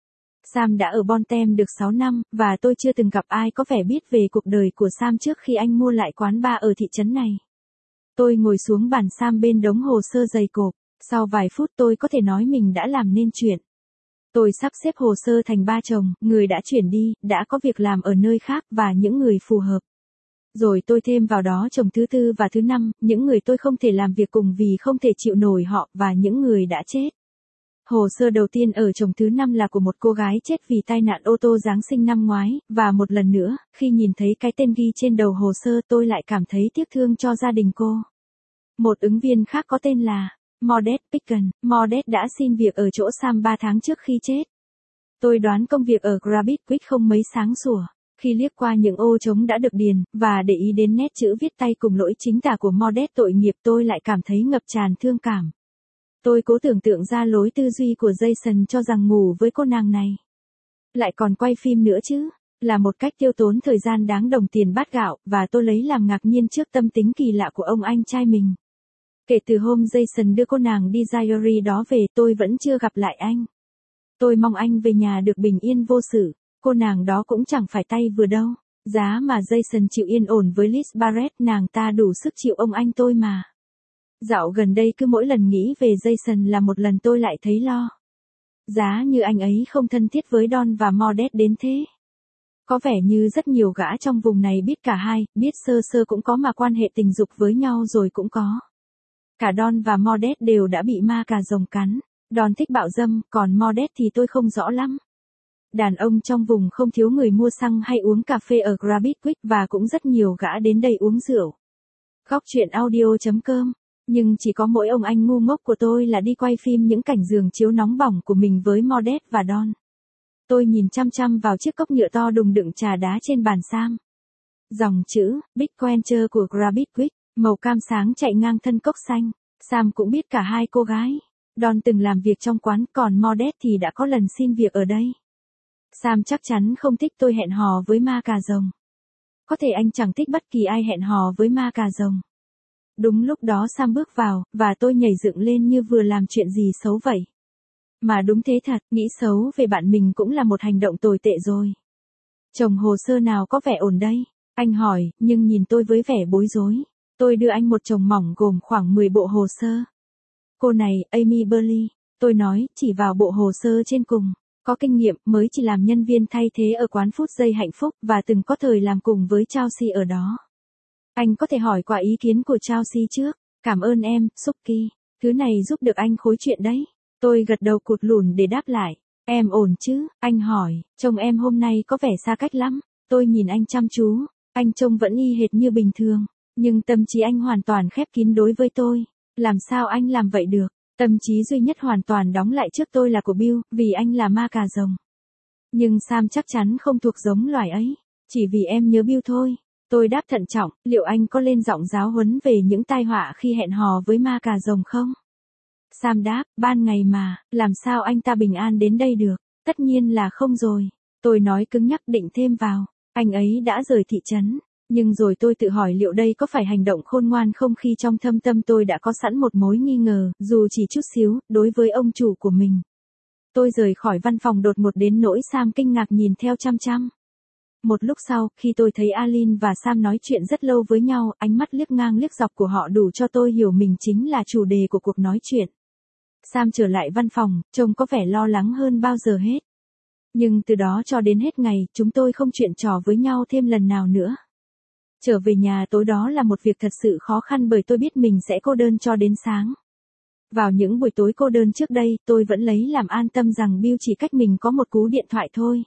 Sam đã ở Bontem được 6 năm, và tôi chưa từng gặp ai có vẻ biết về cuộc đời của Sam trước khi anh mua lại quán bar ở thị trấn này. Tôi ngồi xuống bàn Sam bên đống hồ sơ dày cộp, sau vài phút tôi có thể nói mình đã làm nên chuyện. Tôi sắp xếp hồ sơ thành 3 chồng, người đã chuyển đi, đã có việc làm ở nơi khác và những người phù hợp. Rồi tôi thêm vào đó chồng thứ 4 và thứ 5, những người tôi không thể làm việc cùng vì không thể chịu nổi họ và những người đã chết. Hồ sơ đầu tiên ở chồng thứ 5 là của một cô gái chết vì tai nạn ô tô Giáng sinh năm ngoái, và một lần nữa, khi nhìn thấy cái tên ghi trên đầu hồ sơ tôi lại cảm thấy tiếc thương cho gia đình cô. Một ứng viên khác có tên là Mordecai Picken. Mordecai đã xin việc ở chỗ Sam 3 tháng trước khi chết. Tôi đoán công việc ở Grabbit Quick không mấy sáng sủa. Khi liếc qua những ô trống đã được điền, và để ý đến nét chữ viết tay cùng lỗi chính tả của Mordecai tội nghiệp tôi lại cảm thấy ngập tràn thương cảm. Tôi cố tưởng tượng ra lối tư duy của Jason cho rằng ngủ với cô nàng này. Lại còn quay phim nữa chứ, là một cách tiêu tốn thời gian đáng đồng tiền bát gạo, và tôi lấy làm ngạc nhiên trước tâm tính kỳ lạ của ông anh trai mình. Kể từ hôm Jason đưa cô nàng đi diary đó về tôi vẫn chưa gặp lại anh. Tôi mong anh về nhà được bình yên vô sự, cô nàng đó cũng chẳng phải tay vừa đâu. Giá mà Jason chịu yên ổn với Liz Barrett nàng ta đủ sức chịu ông anh tôi mà. Dạo gần đây cứ mỗi lần nghĩ về Jason là một lần tôi lại thấy lo. Giá như anh ấy không thân thiết với Don và Mordecai đến thế. Có vẻ như rất nhiều gã trong vùng này biết cả hai, biết sơ sơ cũng có mà quan hệ tình dục với nhau rồi cũng có. Cả Don và Mordecai đều đã bị ma cà rồng cắn. Don thích bạo dâm, còn Mordecai thì tôi không rõ lắm. Đàn ông trong vùng không thiếu người mua xăng hay uống cà phê ở Grabbit Quick và cũng rất nhiều gã đến đây uống rượu. Góc chuyện audio.com. Nhưng chỉ có mỗi ông anh ngu ngốc của tôi là đi quay phim những cảnh giường chiếu nóng bỏng của mình với Mordecai và Don. Tôi nhìn chăm chăm vào chiếc cốc nhựa to đùng đựng trà đá trên bàn Sam. Dòng chữ, Big Quencher của Grabbit Quick, màu cam sáng chạy ngang thân cốc xanh. Sam cũng biết cả hai cô gái. Don từng làm việc trong quán, còn Mordecai thì đã có lần xin việc ở đây. Sam chắc chắn không thích tôi hẹn hò với ma cà rồng. Có thể anh chẳng thích bất kỳ ai hẹn hò với ma cà rồng. Đúng lúc đó Sam bước vào, và tôi nhảy dựng lên như vừa làm chuyện gì xấu vậy. Mà đúng thế thật, nghĩ xấu về bạn mình cũng là một hành động tồi tệ rồi. Chồng hồ sơ nào có vẻ ổn đây? Anh hỏi, nhưng nhìn tôi với vẻ bối rối. Tôi đưa anh một chồng mỏng gồm khoảng 10 bộ hồ sơ. Cô này, Amy Burley. Tôi nói, chỉ vào bộ hồ sơ trên cùng. Có kinh nghiệm, mới chỉ làm nhân viên thay thế ở quán phút giây hạnh phúc và từng có thời làm cùng với Chelsea ở đó. Anh có thể hỏi qua ý kiến của Chelsea trước. Cảm ơn em, Suki. Thứ này giúp được anh khối chuyện đấy. Tôi gật đầu cụt lủn để đáp lại. Em ổn chứ? Anh hỏi, trông em hôm nay có vẻ xa cách lắm. Tôi nhìn anh chăm chú. Anh trông vẫn y hệt như bình thường. Nhưng tâm trí anh hoàn toàn khép kín đối với tôi. Làm sao anh làm vậy được? Tâm trí duy nhất hoàn toàn đóng lại trước tôi là của Bill, vì anh là ma cà rồng. Nhưng Sam chắc chắn không thuộc giống loài ấy. Chỉ vì em nhớ Bill thôi. Tôi đáp thận trọng, liệu anh có lên giọng giáo huấn về những tai họa khi hẹn hò với ma cà rồng không? Sam đáp, ban ngày mà, làm sao anh ta bình an đến đây được? Tất nhiên là không rồi. Tôi nói cứng nhắc định thêm vào. Anh ấy đã rời thị trấn. Nhưng rồi tôi tự hỏi liệu đây có phải hành động khôn ngoan không khi trong thâm tâm tôi đã có sẵn một mối nghi ngờ, dù chỉ chút xíu, đối với ông chủ của mình. Tôi rời khỏi văn phòng đột ngột đến nỗi Sam kinh ngạc nhìn theo chăm chăm. Một lúc sau, khi tôi thấy Alin và Sam nói chuyện rất lâu với nhau, ánh mắt liếc ngang liếc dọc của họ đủ cho tôi hiểu mình chính là chủ đề của cuộc nói chuyện. Sam trở lại văn phòng, trông có vẻ lo lắng hơn bao giờ hết. Nhưng từ đó cho đến hết ngày, chúng tôi không chuyện trò với nhau thêm lần nào nữa. Trở về nhà tối đó là một việc thật sự khó khăn bởi tôi biết mình sẽ cô đơn cho đến sáng. Vào những buổi tối cô đơn trước đây, tôi vẫn lấy làm an tâm rằng Bill chỉ cách mình có một cú điện thoại thôi.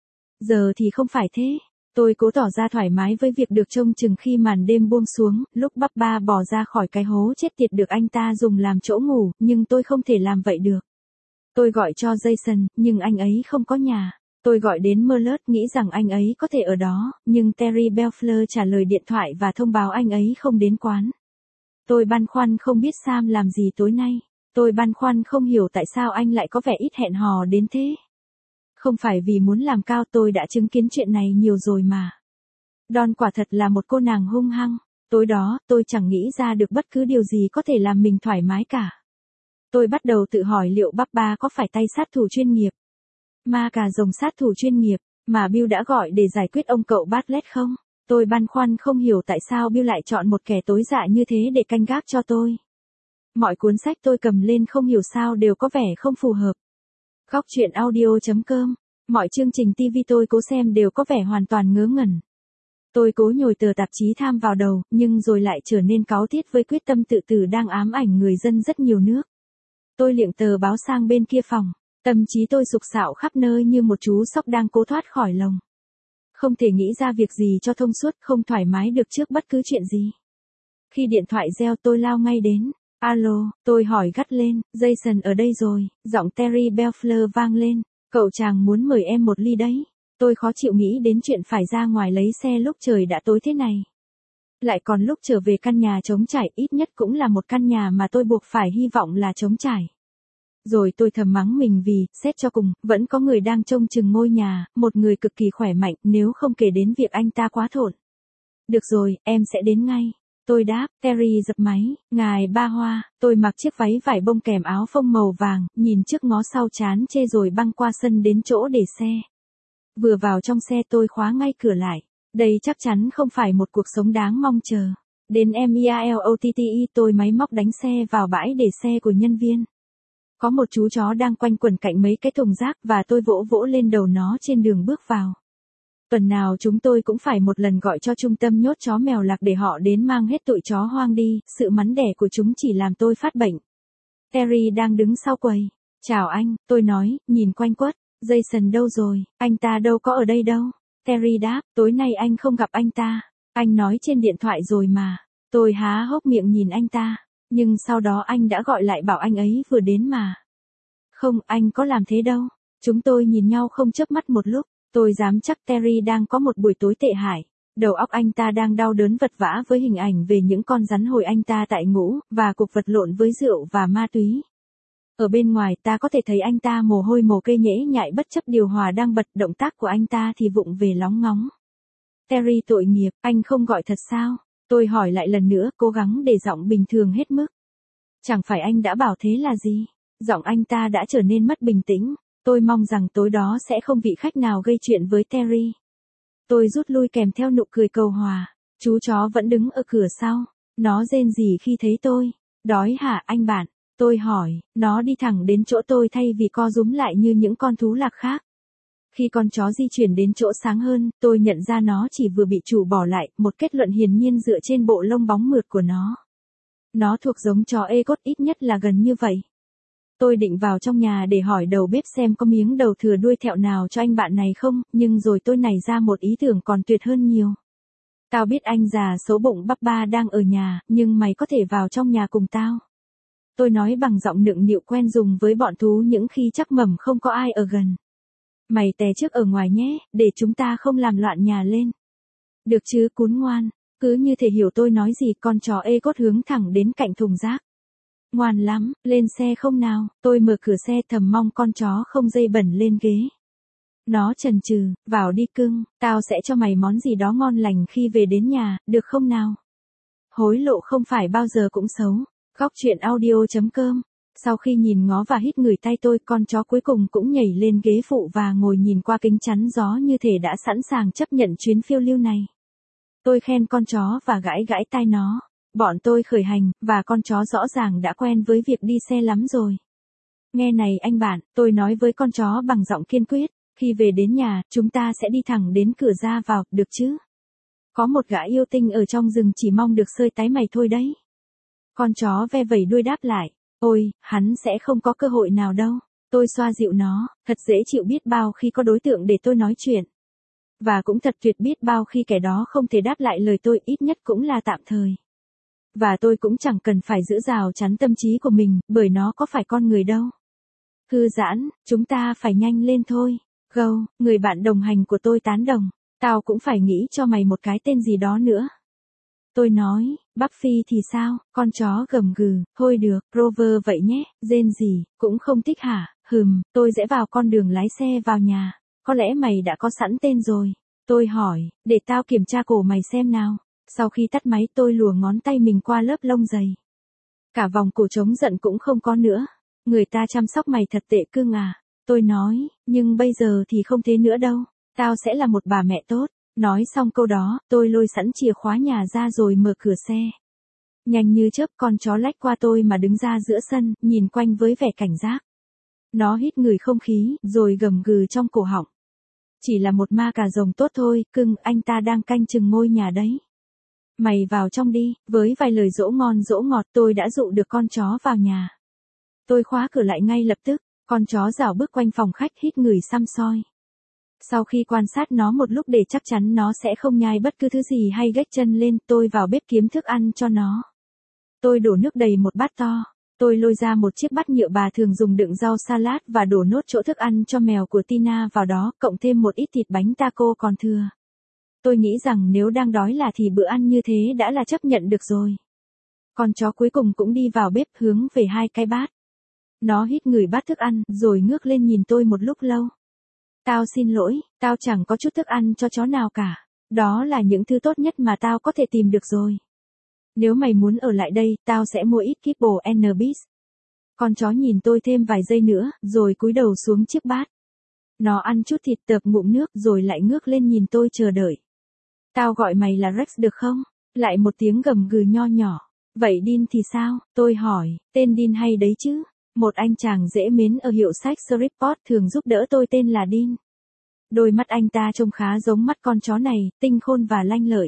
Giờ thì không phải thế. Tôi cố tỏ ra thoải mái với việc được trông chừng khi màn đêm buông xuống, lúc Papa bò ra khỏi cái hố chết tiệt được anh ta dùng làm chỗ ngủ, nhưng tôi không thể làm vậy được. Tôi gọi cho Jason, nhưng anh ấy không có nhà. Tôi gọi đến Merlot nghĩ rằng anh ấy có thể ở đó, nhưng Terry Belfleur trả lời điện thoại và thông báo anh ấy không đến quán. Tôi băn khoăn không biết Sam làm gì tối nay. Tôi băn khoăn không hiểu tại sao anh lại có vẻ ít hẹn hò đến thế. Không phải vì muốn làm cao, tôi đã chứng kiến chuyện này nhiều rồi mà. Dawn quả thật là một cô nàng hung hăng. Tối đó, tôi chẳng nghĩ ra được bất cứ điều gì có thể làm mình thoải mái cả. Tôi bắt đầu tự hỏi liệu Papa có phải tay sát thủ chuyên nghiệp, ma cà rồng sát thủ chuyên nghiệp, mà Bill đã gọi để giải quyết ông cậu Bartlett không? Tôi băn khoăn không hiểu tại sao Bill lại chọn một kẻ tối dạ như thế để canh gác cho tôi. Mọi cuốn sách tôi cầm lên không hiểu sao đều có vẻ không phù hợp. Góc truyện audio.com. Mọi chương trình TV tôi cố xem đều có vẻ hoàn toàn ngớ ngẩn. Tôi cố nhồi tờ tạp chí Time vào đầu, nhưng rồi lại trở nên cáu thiết với quyết tâm tự tử đang ám ảnh người dân rất nhiều nước. Tôi liệng tờ báo sang bên kia phòng. Tâm trí tôi sục sạo khắp nơi như một chú sóc đang cố thoát khỏi lồng. Không thể nghĩ ra việc gì cho thông suốt, không thoải mái được trước bất cứ chuyện gì. Khi điện thoại reo tôi lao ngay đến. Alo, tôi hỏi gắt lên, Jason ở đây rồi, giọng Terry Belfleur vang lên. Cậu chàng muốn mời em một ly đấy. Tôi khó chịu nghĩ đến chuyện phải ra ngoài lấy xe lúc trời đã tối thế này. Lại còn lúc trở về căn nhà trống trải, ít nhất cũng là một căn nhà mà tôi buộc phải hy vọng là trống trải. Rồi tôi thầm mắng mình vì, xét cho cùng, vẫn có người đang trông chừng ngôi nhà, một người cực kỳ khỏe mạnh, nếu không kể đến việc anh ta quá thộn. Được rồi, em sẽ đến ngay. Tôi đáp, Terry dập máy, ngài Ba Hoa, tôi mặc chiếc váy vải bông kèm áo phông màu vàng, nhìn trước ngó sau chán chê rồi băng qua sân đến chỗ để xe. Vừa vào trong xe tôi khóa ngay cửa lại. Đây chắc chắn không phải một cuộc sống đáng mong chờ. Đến MILOTTE tôi máy móc đánh xe vào bãi để xe của nhân viên. Có một chú chó đang quanh quẩn cạnh mấy cái thùng rác và tôi vỗ vỗ lên đầu nó trên đường bước vào. Tuần nào chúng tôi cũng phải một lần gọi cho trung tâm nhốt chó mèo lạc để họ đến mang hết tụi chó hoang đi, sự mắn đẻ của chúng chỉ làm tôi phát bệnh. Terry đang đứng sau quầy. Chào anh, tôi nói, nhìn quanh quất. Jason đâu rồi, anh ta đâu có ở đây đâu. Terry đáp, tối nay anh không gặp anh ta. Anh nói trên điện thoại rồi mà. Tôi há hốc miệng nhìn anh ta. Nhưng sau đó anh đã gọi lại bảo anh ấy vừa đến mà. Không, anh có làm thế đâu. Chúng tôi nhìn nhau không chớp mắt một lúc. Tôi dám chắc Terry đang có một buổi tối tệ hại. Đầu óc anh ta đang đau đớn vật vã với hình ảnh về những con rắn hồi anh ta tại ngũ, và cuộc vật lộn với rượu và ma túy. Ở bên ngoài ta có thể thấy anh ta mồ hôi mồ kê nhễ nhại bất chấp điều hòa đang bật, động tác của anh ta thì vụng về lóng ngóng. Terry tội nghiệp, anh không gọi thật sao? Tôi hỏi lại lần nữa, cố gắng để giọng bình thường hết mức. Chẳng phải anh đã bảo thế là gì? Giọng anh ta đã trở nên mất bình tĩnh. Tôi mong rằng tối đó sẽ không vị khách nào gây chuyện với Terry. Tôi rút lui kèm theo nụ cười cầu hòa. Chú chó vẫn đứng ở cửa sau. Nó rên rỉ khi thấy tôi. Đói hả anh bạn? Tôi hỏi, nó đi thẳng đến chỗ tôi thay vì co rúm lại như những con thú lạc khác. Khi con chó di chuyển đến chỗ sáng hơn, tôi nhận ra nó chỉ vừa bị chủ bỏ lại, một kết luận hiển nhiên dựa trên bộ lông bóng mượt của nó. Nó thuộc giống chó Ecot, ít nhất là gần như vậy. Tôi định vào trong nhà để hỏi đầu bếp xem có miếng đầu thừa đuôi thẹo nào cho anh bạn này không, nhưng rồi tôi nảy ra một ý tưởng còn tuyệt hơn nhiều. Tao biết anh già xấu bụng bắp ba đang ở nhà, nhưng mày có thể vào trong nhà cùng tao. Tôi nói bằng giọng nựng nịu quen dùng với bọn thú những khi chắc mẩm không có ai ở gần. Mày tè trước ở ngoài nhé, để chúng ta không làm loạn nhà lên. Được chứ cún ngoan, cứ như thể hiểu tôi nói gì. Con chó Ecot hướng thẳng đến cạnh thùng rác. Ngoan lắm, lên xe không nào. Tôi mở cửa xe thầm mong con chó không dây bẩn lên ghế. Nó chần chừ, vào đi cưng, tao sẽ cho mày món gì đó ngon lành khi về đến nhà, được không nào? Hối lộ không phải bao giờ cũng xấu. Góc truyện audio.com. Sau khi nhìn ngó và hít ngửi tay tôi, con chó cuối cùng cũng nhảy lên ghế phụ và ngồi nhìn qua kính chắn gió như thể đã sẵn sàng chấp nhận chuyến phiêu lưu này. Tôi khen con chó và gãi gãi tai nó. Bọn tôi khởi hành, và con chó rõ ràng đã quen với việc đi xe lắm rồi. Nghe này anh bạn, tôi nói với con chó bằng giọng kiên quyết, khi về đến nhà, chúng ta sẽ đi thẳng đến cửa ra vào, được chứ? Có một gã yêu tinh ở trong rừng chỉ mong được sơi tái mày thôi đấy. Con chó ve vẩy đuôi đáp lại, ôi, hắn sẽ không có cơ hội nào đâu. Tôi xoa dịu nó, thật dễ chịu biết bao khi có đối tượng để tôi nói chuyện. Và cũng thật tuyệt biết bao khi kẻ đó không thể đáp lại lời tôi, ít nhất cũng là tạm thời. Và tôi cũng chẳng cần phải giữ rào chắn tâm trí của mình, bởi nó có phải con người đâu. Thư giãn, chúng ta phải nhanh lên thôi. Gâu, người bạn đồng hành của tôi tán đồng, tao cũng phải nghĩ cho mày một cái tên gì đó nữa. Tôi nói, Buffy thì sao, con chó gầm gừ, thôi được, Rover vậy nhé, rên gì, cũng không thích hả, tôi rẽ vào con đường lái xe vào nhà, có lẽ mày đã có sẵn tên rồi. Tôi hỏi, để tao kiểm tra cổ mày xem nào. Sau khi tắt máy tôi lùa ngón tay mình qua lớp lông dày. Cả vòng cổ trống giận cũng không có nữa. Người ta chăm sóc mày thật tệ cưng à. Tôi nói, nhưng bây giờ thì không thế nữa đâu. Tao sẽ là một bà mẹ tốt. Nói xong câu đó, tôi lôi sẵn chìa khóa nhà ra rồi mở cửa xe. Nhanh như chớp con chó lách qua tôi mà đứng ra giữa sân, nhìn quanh với vẻ cảnh giác. Nó hít ngửi không khí, rồi gầm gừ trong cổ họng. Chỉ là một ma cà rồng tốt thôi, cưng, anh ta đang canh chừng ngôi nhà đấy. Mày vào trong đi, với vài lời dỗ ngon dỗ ngọt tôi đã dụ được con chó vào nhà. Tôi khóa cửa lại ngay lập tức, con chó rảo bước quanh phòng khách hít ngửi săm soi. Sau khi quan sát nó một lúc để chắc chắn nó sẽ không nhai bất cứ thứ gì hay gếch chân lên, tôi vào bếp kiếm thức ăn cho nó. Tôi đổ nước đầy một bát to. Tôi lôi ra một chiếc bát nhựa bà thường dùng đựng rau salad và đổ nốt chỗ thức ăn cho mèo của Tina vào đó, cộng thêm một ít thịt bánh taco còn thừa. Tôi nghĩ rằng nếu đang đói là thì bữa ăn như thế đã là chấp nhận được rồi. Con chó cuối cùng cũng đi vào bếp hướng về hai cái bát. Nó hít ngửi bát thức ăn, rồi ngước lên nhìn tôi một lúc lâu. Tao xin lỗi, tao chẳng có chút thức ăn cho chó nào cả. Đó là những thứ tốt nhất mà tao có thể tìm được rồi. Nếu mày muốn ở lại đây, tao sẽ mua ít kibble and beans. Con chó nhìn tôi thêm vài giây nữa, rồi cúi đầu xuống chiếc bát. Nó ăn chút thịt tợp ngụm nước rồi lại ngước lên nhìn tôi chờ đợi. Tao gọi mày là Rex được không? Lại một tiếng gầm gừ nho nhỏ. Vậy Dean thì sao? Tôi hỏi, tên Dean hay đấy chứ? Một anh chàng dễ mến ở hiệu sách Shreveport thường giúp đỡ tôi tên là Dean. Đôi mắt anh ta trông khá giống mắt con chó này, tinh khôn và lanh lợi.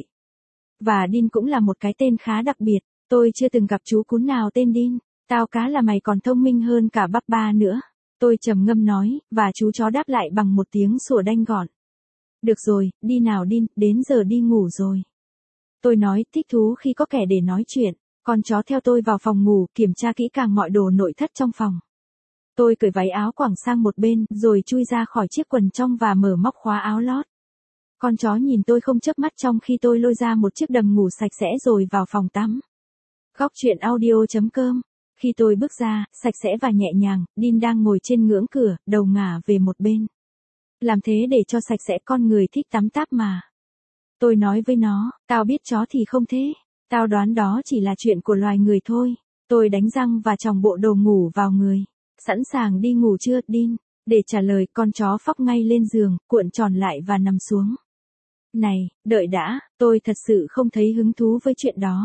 Và Dean cũng là một cái tên khá đặc biệt, tôi chưa từng gặp chú cún nào tên Dean. Tao cá là mày còn thông minh hơn cả bắp ba nữa. Tôi trầm ngâm nói, và chú chó đáp lại bằng một tiếng sủa đanh gọn. Được rồi, đi nào Dean, đến giờ đi ngủ rồi. Tôi nói, thích thú khi có kẻ để nói chuyện. Con chó theo tôi vào phòng ngủ, kiểm tra kỹ càng mọi đồ nội thất trong phòng. Tôi cởi váy áo quàng sang một bên, rồi chui ra khỏi chiếc quần trong và mở móc khóa áo lót. Con chó nhìn tôi không chớp mắt trong khi tôi lôi ra một chiếc đầm ngủ sạch sẽ rồi vào phòng tắm. Góc truyện audio.com. Khi tôi bước ra, sạch sẽ và nhẹ nhàng, Dean đang ngồi trên ngưỡng cửa, đầu ngả về một bên. Làm thế để cho sạch sẽ, con người thích tắm táp mà. Tôi nói với nó, tao biết chó thì không thế. Tao đoán đó chỉ là chuyện của loài người thôi. Tôi đánh răng và chòng bộ đồ ngủ vào người. Sẵn sàng đi ngủ chưa, Dean? Để trả lời, con chó phóc ngay lên giường, cuộn tròn lại và nằm xuống. Này, đợi đã, tôi thật sự không thấy hứng thú với chuyện đó.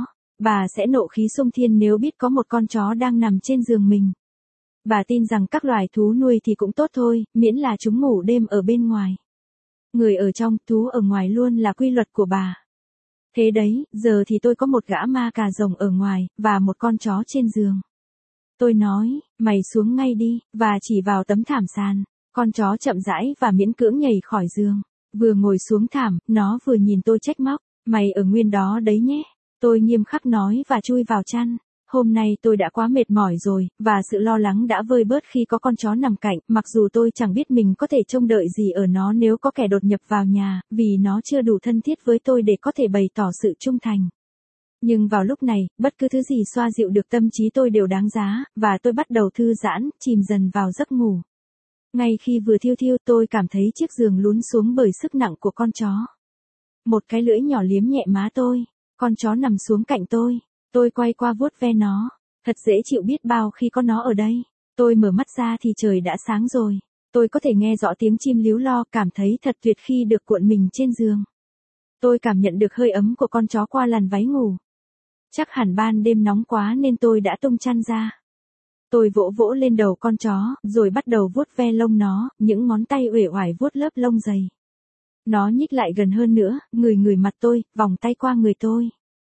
bà sẽ nộ khí xung thiên nếu biết có một con chó đang nằm trên giường mình. Bà tin rằng các loài thú nuôi thì cũng tốt thôi, miễn là chúng ngủ đêm ở bên ngoài. Người ở trong, thú ở ngoài luôn là quy luật của bà. Thế đấy, giờ thì tôi có một gã ma cà rồng ở ngoài, và một con chó trên giường. Tôi nói, mày xuống ngay đi, và chỉ vào tấm thảm sàn. Con chó chậm rãi và miễn cưỡng nhảy khỏi giường. Vừa ngồi xuống thảm, nó vừa nhìn tôi trách móc, mày ở nguyên đó đấy nhé. Tôi nghiêm khắc nói và chui vào chăn. Hôm nay tôi đã quá mệt mỏi rồi, và sự lo lắng đã vơi bớt khi có con chó nằm cạnh, mặc dù tôi chẳng biết mình có thể trông đợi gì ở nó nếu có kẻ đột nhập vào nhà, vì nó chưa đủ thân thiết với tôi để có thể bày tỏ sự trung thành. Nhưng vào lúc này, bất cứ thứ gì xoa dịu được tâm trí tôi đều đáng giá, và tôi bắt đầu thư giãn, chìm dần vào giấc ngủ. Ngay khi vừa thiêu thiêu tôi cảm thấy chiếc giường lún xuống bởi sức nặng của con chó. Một cái lưỡi nhỏ liếm nhẹ má tôi, con chó nằm xuống cạnh tôi. Tôi quay qua vuốt ve nó, thật dễ chịu biết bao khi có nó ở đây. Tôi mở mắt ra thì trời đã sáng rồi. Tôi có thể nghe rõ tiếng chim líu lo, cảm thấy thật tuyệt khi được cuộn mình trên giường. Tôi cảm nhận được hơi ấm của con chó qua làn váy ngủ. Chắc hẳn ban đêm nóng quá nên tôi đã tung chăn ra. Tôi vỗ vỗ lên đầu con chó, rồi bắt đầu vuốt ve lông nó, những ngón tay uể oải vuốt lớp lông dày. Nó nhích lại gần hơn nữa, ngửi mặt tôi, vòng tay qua người tôi.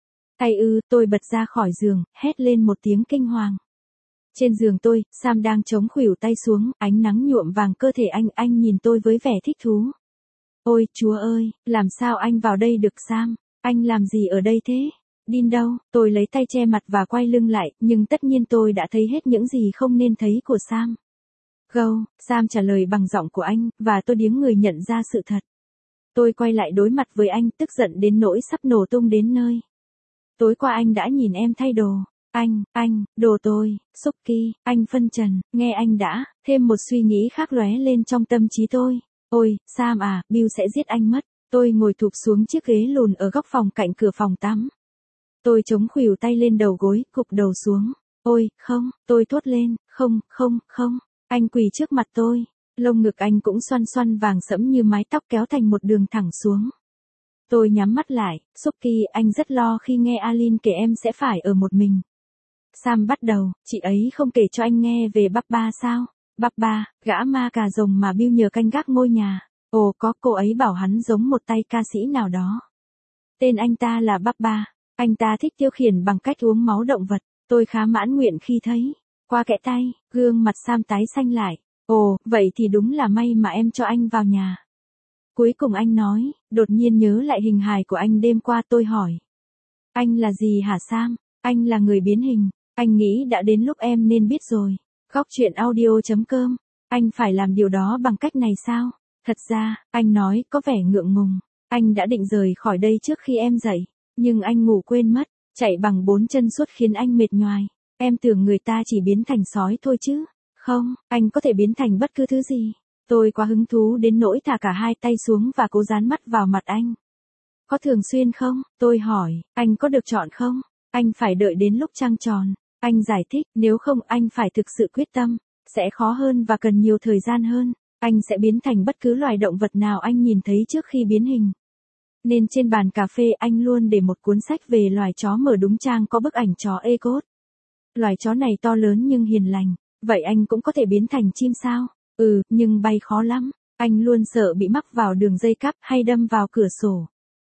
Tôi bật ra khỏi giường, hét lên một tiếng kinh hoàng. Trên giường tôi, Sam đang chống khuỷu tay xuống, ánh nắng nhuộm vàng cơ thể anh nhìn tôi với vẻ thích thú. Ôi, Chúa ơi, làm sao anh vào đây được Sam? Anh làm gì ở đây thế? Dean đâu? Tôi lấy tay che mặt và quay lưng lại, nhưng tất nhiên tôi đã thấy hết những gì không nên thấy của Sam. Sam trả lời bằng giọng của anh, và tôi điếng người nhận ra sự thật. Tôi quay lại đối mặt với anh, tức giận đến nỗi sắp nổ tung đến nơi. Tối qua anh đã nhìn em thay đồ. Đồ tôi, Suki, anh phân trần, nghe anh đã, thêm một suy nghĩ khác lóe lên trong tâm trí tôi. Ôi, Sam à, Bill sẽ giết anh mất. Tôi ngồi thụp xuống chiếc ghế lùn ở góc phòng cạnh cửa phòng tắm. Tôi chống khuỷu tay lên đầu gối, gục đầu xuống. Ôi, không, tôi thốt lên, không. Anh quỳ trước mặt tôi. Lông ngực anh cũng xoăn xoăn vàng sẫm như mái tóc kéo thành một đường thẳng xuống. Tôi nhắm mắt lại, Suki, anh rất lo khi nghe Aline kể em sẽ phải ở một mình. Sam bắt đầu, chị ấy không kể cho anh nghe về Baba sao? Baba, gã ma cà rồng mà Bill nhờ canh gác ngôi nhà. Ồ, có, cô ấy bảo hắn giống một tay ca sĩ nào đó. Tên anh ta là Baba. Anh ta thích tiêu khiển bằng cách uống máu động vật. Tôi khá mãn nguyện khi thấy. Qua kẽ tay, gương mặt Sam tái xanh lại. Ồ, vậy thì đúng là may mà em cho anh vào nhà. Cuối cùng anh nói, đột nhiên nhớ lại hình hài của anh đêm qua. Tôi hỏi. Anh là gì hả Sam? Anh là người biến hình. Anh nghĩ đã đến lúc em nên biết rồi. Góc chuyện audio.com. Anh phải làm điều đó bằng cách này sao? Thật ra, anh nói có vẻ ngượng ngùng. Anh đã định rời khỏi đây trước khi em dậy. Nhưng anh ngủ quên mất. Chạy bằng 4 chân suốt khiến anh mệt nhoài. Em tưởng người ta chỉ biến thành sói thôi chứ. Không, anh có thể biến thành bất cứ thứ gì. Tôi quá hứng thú đến nỗi thả cả hai tay xuống và cố dán mắt vào mặt anh. Có thường xuyên không? Tôi hỏi, anh có được chọn không? Anh phải đợi đến lúc trăng tròn. Anh giải thích, nếu không anh phải thực sự quyết tâm. Sẽ khó hơn và cần nhiều thời gian hơn. Anh sẽ biến thành bất cứ loài động vật nào anh nhìn thấy trước khi biến hình. Nên trên bàn cà phê anh luôn để một cuốn sách về loài chó, mở đúng trang có bức ảnh chó Egot. Loài chó này to lớn nhưng hiền lành. Vậy anh cũng có thể biến thành chim sao? Nhưng bay khó lắm. Anh luôn sợ bị mắc vào đường dây cáp hay đâm vào cửa sổ.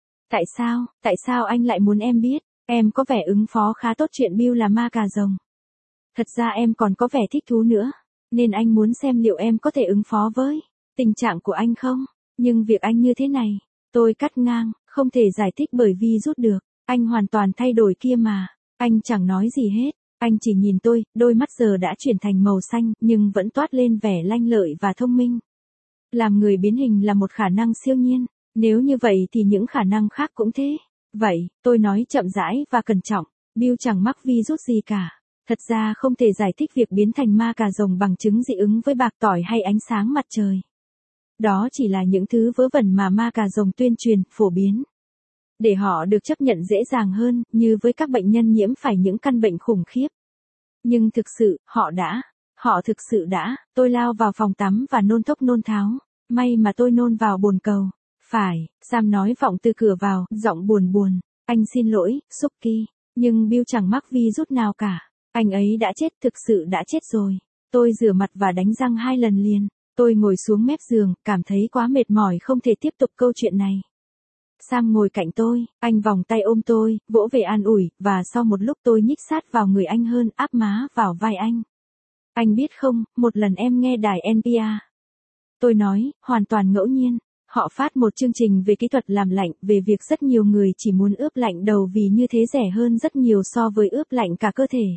Tại sao anh lại muốn em biết? Em có vẻ ứng phó khá tốt chuyện Bill là ma cà rồng. Thật ra em còn có vẻ thích thú nữa. Nên anh muốn xem liệu em có thể ứng phó với tình trạng của anh không? Nhưng việc anh như thế này, tôi cắt ngang, không thể giải thích bởi vì rút được. Anh hoàn toàn thay đổi kia mà. Anh chẳng nói gì hết. Anh chỉ nhìn tôi, đôi mắt giờ đã chuyển thành màu xanh, nhưng vẫn toát lên vẻ lanh lợi và thông minh. Làm người biến hình là một khả năng siêu nhiên. Nếu như vậy thì những khả năng khác cũng thế. Vậy, tôi nói chậm rãi và cẩn trọng, Bill chẳng mắc virus gì cả. Thật ra không thể giải thích việc biến thành ma cà rồng bằng chứng dị ứng với bạc tỏi hay ánh sáng mặt trời. Đó chỉ là những thứ vớ vẩn mà ma cà rồng tuyên truyền, phổ biến. Để họ được chấp nhận dễ dàng hơn, như với các bệnh nhân nhiễm phải những căn bệnh khủng khiếp. Nhưng thực sự, họ thực sự đã, tôi lao vào phòng tắm và nôn thốc nôn tháo. May mà tôi nôn vào bồn cầu. Phải, Sam nói vọng từ cửa vào, giọng buồn buồn. Anh xin lỗi, Suki. Nhưng Bill chẳng mắc virus nào cả. Anh ấy đã chết, thực sự đã chết rồi. Tôi rửa mặt và đánh răng 2 lần liền. Tôi ngồi xuống mép giường, cảm thấy quá mệt mỏi không thể tiếp tục câu chuyện này. Sam ngồi cạnh tôi, anh vòng tay ôm tôi, vỗ về an ủi, và sau một lúc tôi nhích sát vào người anh hơn, áp má vào vai anh. Anh biết không, một lần em nghe đài NPR. Tôi nói, hoàn toàn ngẫu nhiên. Họ phát một chương trình về kỹ thuật làm lạnh, về việc rất nhiều người chỉ muốn ướp lạnh đầu vì như thế rẻ hơn rất nhiều so với ướp lạnh cả cơ thể.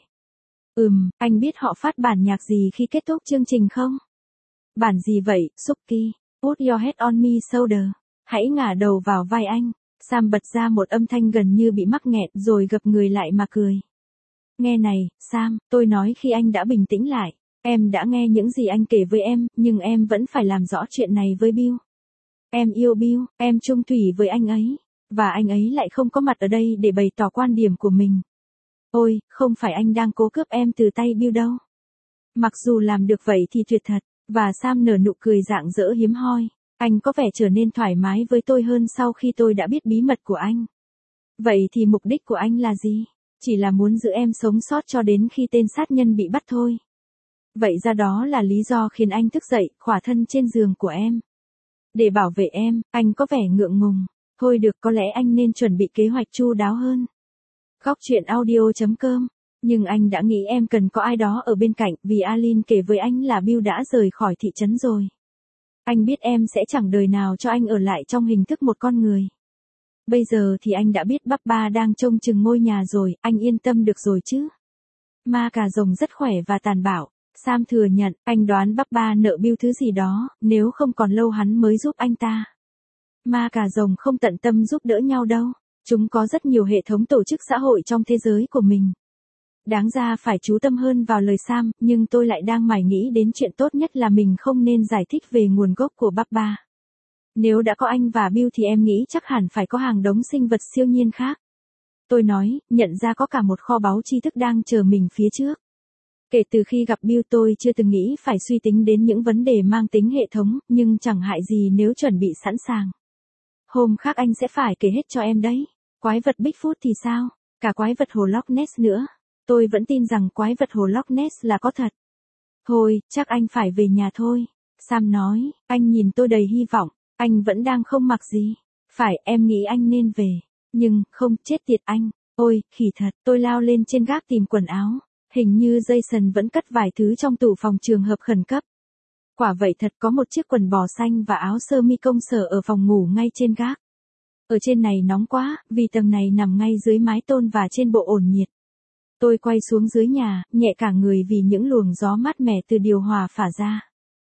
Anh biết họ phát bản nhạc gì khi kết thúc chương trình không? Bản gì vậy, Suki? Put your head on me shoulder. Hãy ngả đầu vào vai anh. Sam bật ra một âm thanh gần như bị mắc nghẹn rồi gập người lại mà cười. Nghe này, Sam, tôi nói khi anh đã bình tĩnh lại. Em đã nghe những gì anh kể với em, nhưng em vẫn phải làm rõ chuyện này với Bill. Em yêu Bill, em chung thủy với anh ấy. Và anh ấy lại không có mặt ở đây để bày tỏ quan điểm của mình. Ôi, không phải anh đang cố cướp em từ tay Bill đâu. Mặc dù làm được vậy thì tuyệt thật. Và Sam nở nụ cười rạng rỡ hiếm hoi. Anh có vẻ trở nên thoải mái với tôi hơn sau khi tôi đã biết bí mật của anh. Vậy thì mục đích của anh là gì? Chỉ là muốn giữ em sống sót cho đến khi tên sát nhân bị bắt thôi. Vậy ra đó là lý do khiến anh thức dậy, khỏa thân trên giường của em. Để bảo vệ em, anh có vẻ ngượng ngùng. Thôi được, có lẽ anh nên chuẩn bị kế hoạch chu đáo hơn. Góc truyện audio.com. Nhưng anh đã nghĩ em cần có ai đó ở bên cạnh vì Alin kể với anh là Bill đã rời khỏi thị trấn rồi. Anh biết em sẽ chẳng đời nào cho anh ở lại trong hình thức một con người. Bây giờ thì anh đã biết Papa đang trông chừng ngôi nhà rồi, anh yên tâm được rồi chứ. Ma cà rồng rất khỏe và tàn bạo. Sam thừa nhận, anh đoán Papa nợ Bill thứ gì đó, nếu không còn lâu hắn mới giúp anh ta. Ma cà rồng không tận tâm giúp đỡ nhau đâu. Chúng có rất nhiều hệ thống tổ chức xã hội trong thế giới của mình. Đáng ra phải chú tâm hơn vào lời Sam, nhưng tôi lại đang mải nghĩ đến chuyện tốt nhất là mình không nên giải thích về nguồn gốc của Papa. Nếu đã có anh và Bill thì em nghĩ chắc hẳn phải có hàng đống sinh vật siêu nhiên khác. Tôi nói, nhận ra có cả một kho báu tri thức đang chờ mình phía trước. Kể từ khi gặp Bill tôi chưa từng nghĩ phải suy tính đến những vấn đề mang tính hệ thống, nhưng chẳng hại gì nếu chuẩn bị sẵn sàng. Hôm khác anh sẽ phải kể hết cho em đấy. Quái vật Bigfoot thì sao? Cả quái vật hồ Loch Ness nữa. Tôi vẫn tin rằng quái vật hồ Loch Ness là có thật. Thôi, chắc anh phải về nhà thôi. Sam nói, anh nhìn tôi đầy hy vọng. Anh vẫn đang không mặc gì. Phải, em nghĩ anh nên về. Nhưng, không, chết tiệt anh. Ôi, khỉ thật. Tôi lao lên trên gác tìm quần áo. Hình như Jason vẫn cất vài thứ trong tủ phòng trường hợp khẩn cấp. Quả vậy thật, có một chiếc quần bò xanh và áo sơ mi công sở ở phòng ngủ ngay trên gác. Ở trên này nóng quá, vì tầng này nằm ngay dưới mái tôn và trên bộ ổn nhiệt. Tôi quay xuống dưới nhà, nhẹ cả người vì những luồng gió mát mẻ từ điều hòa phả ra.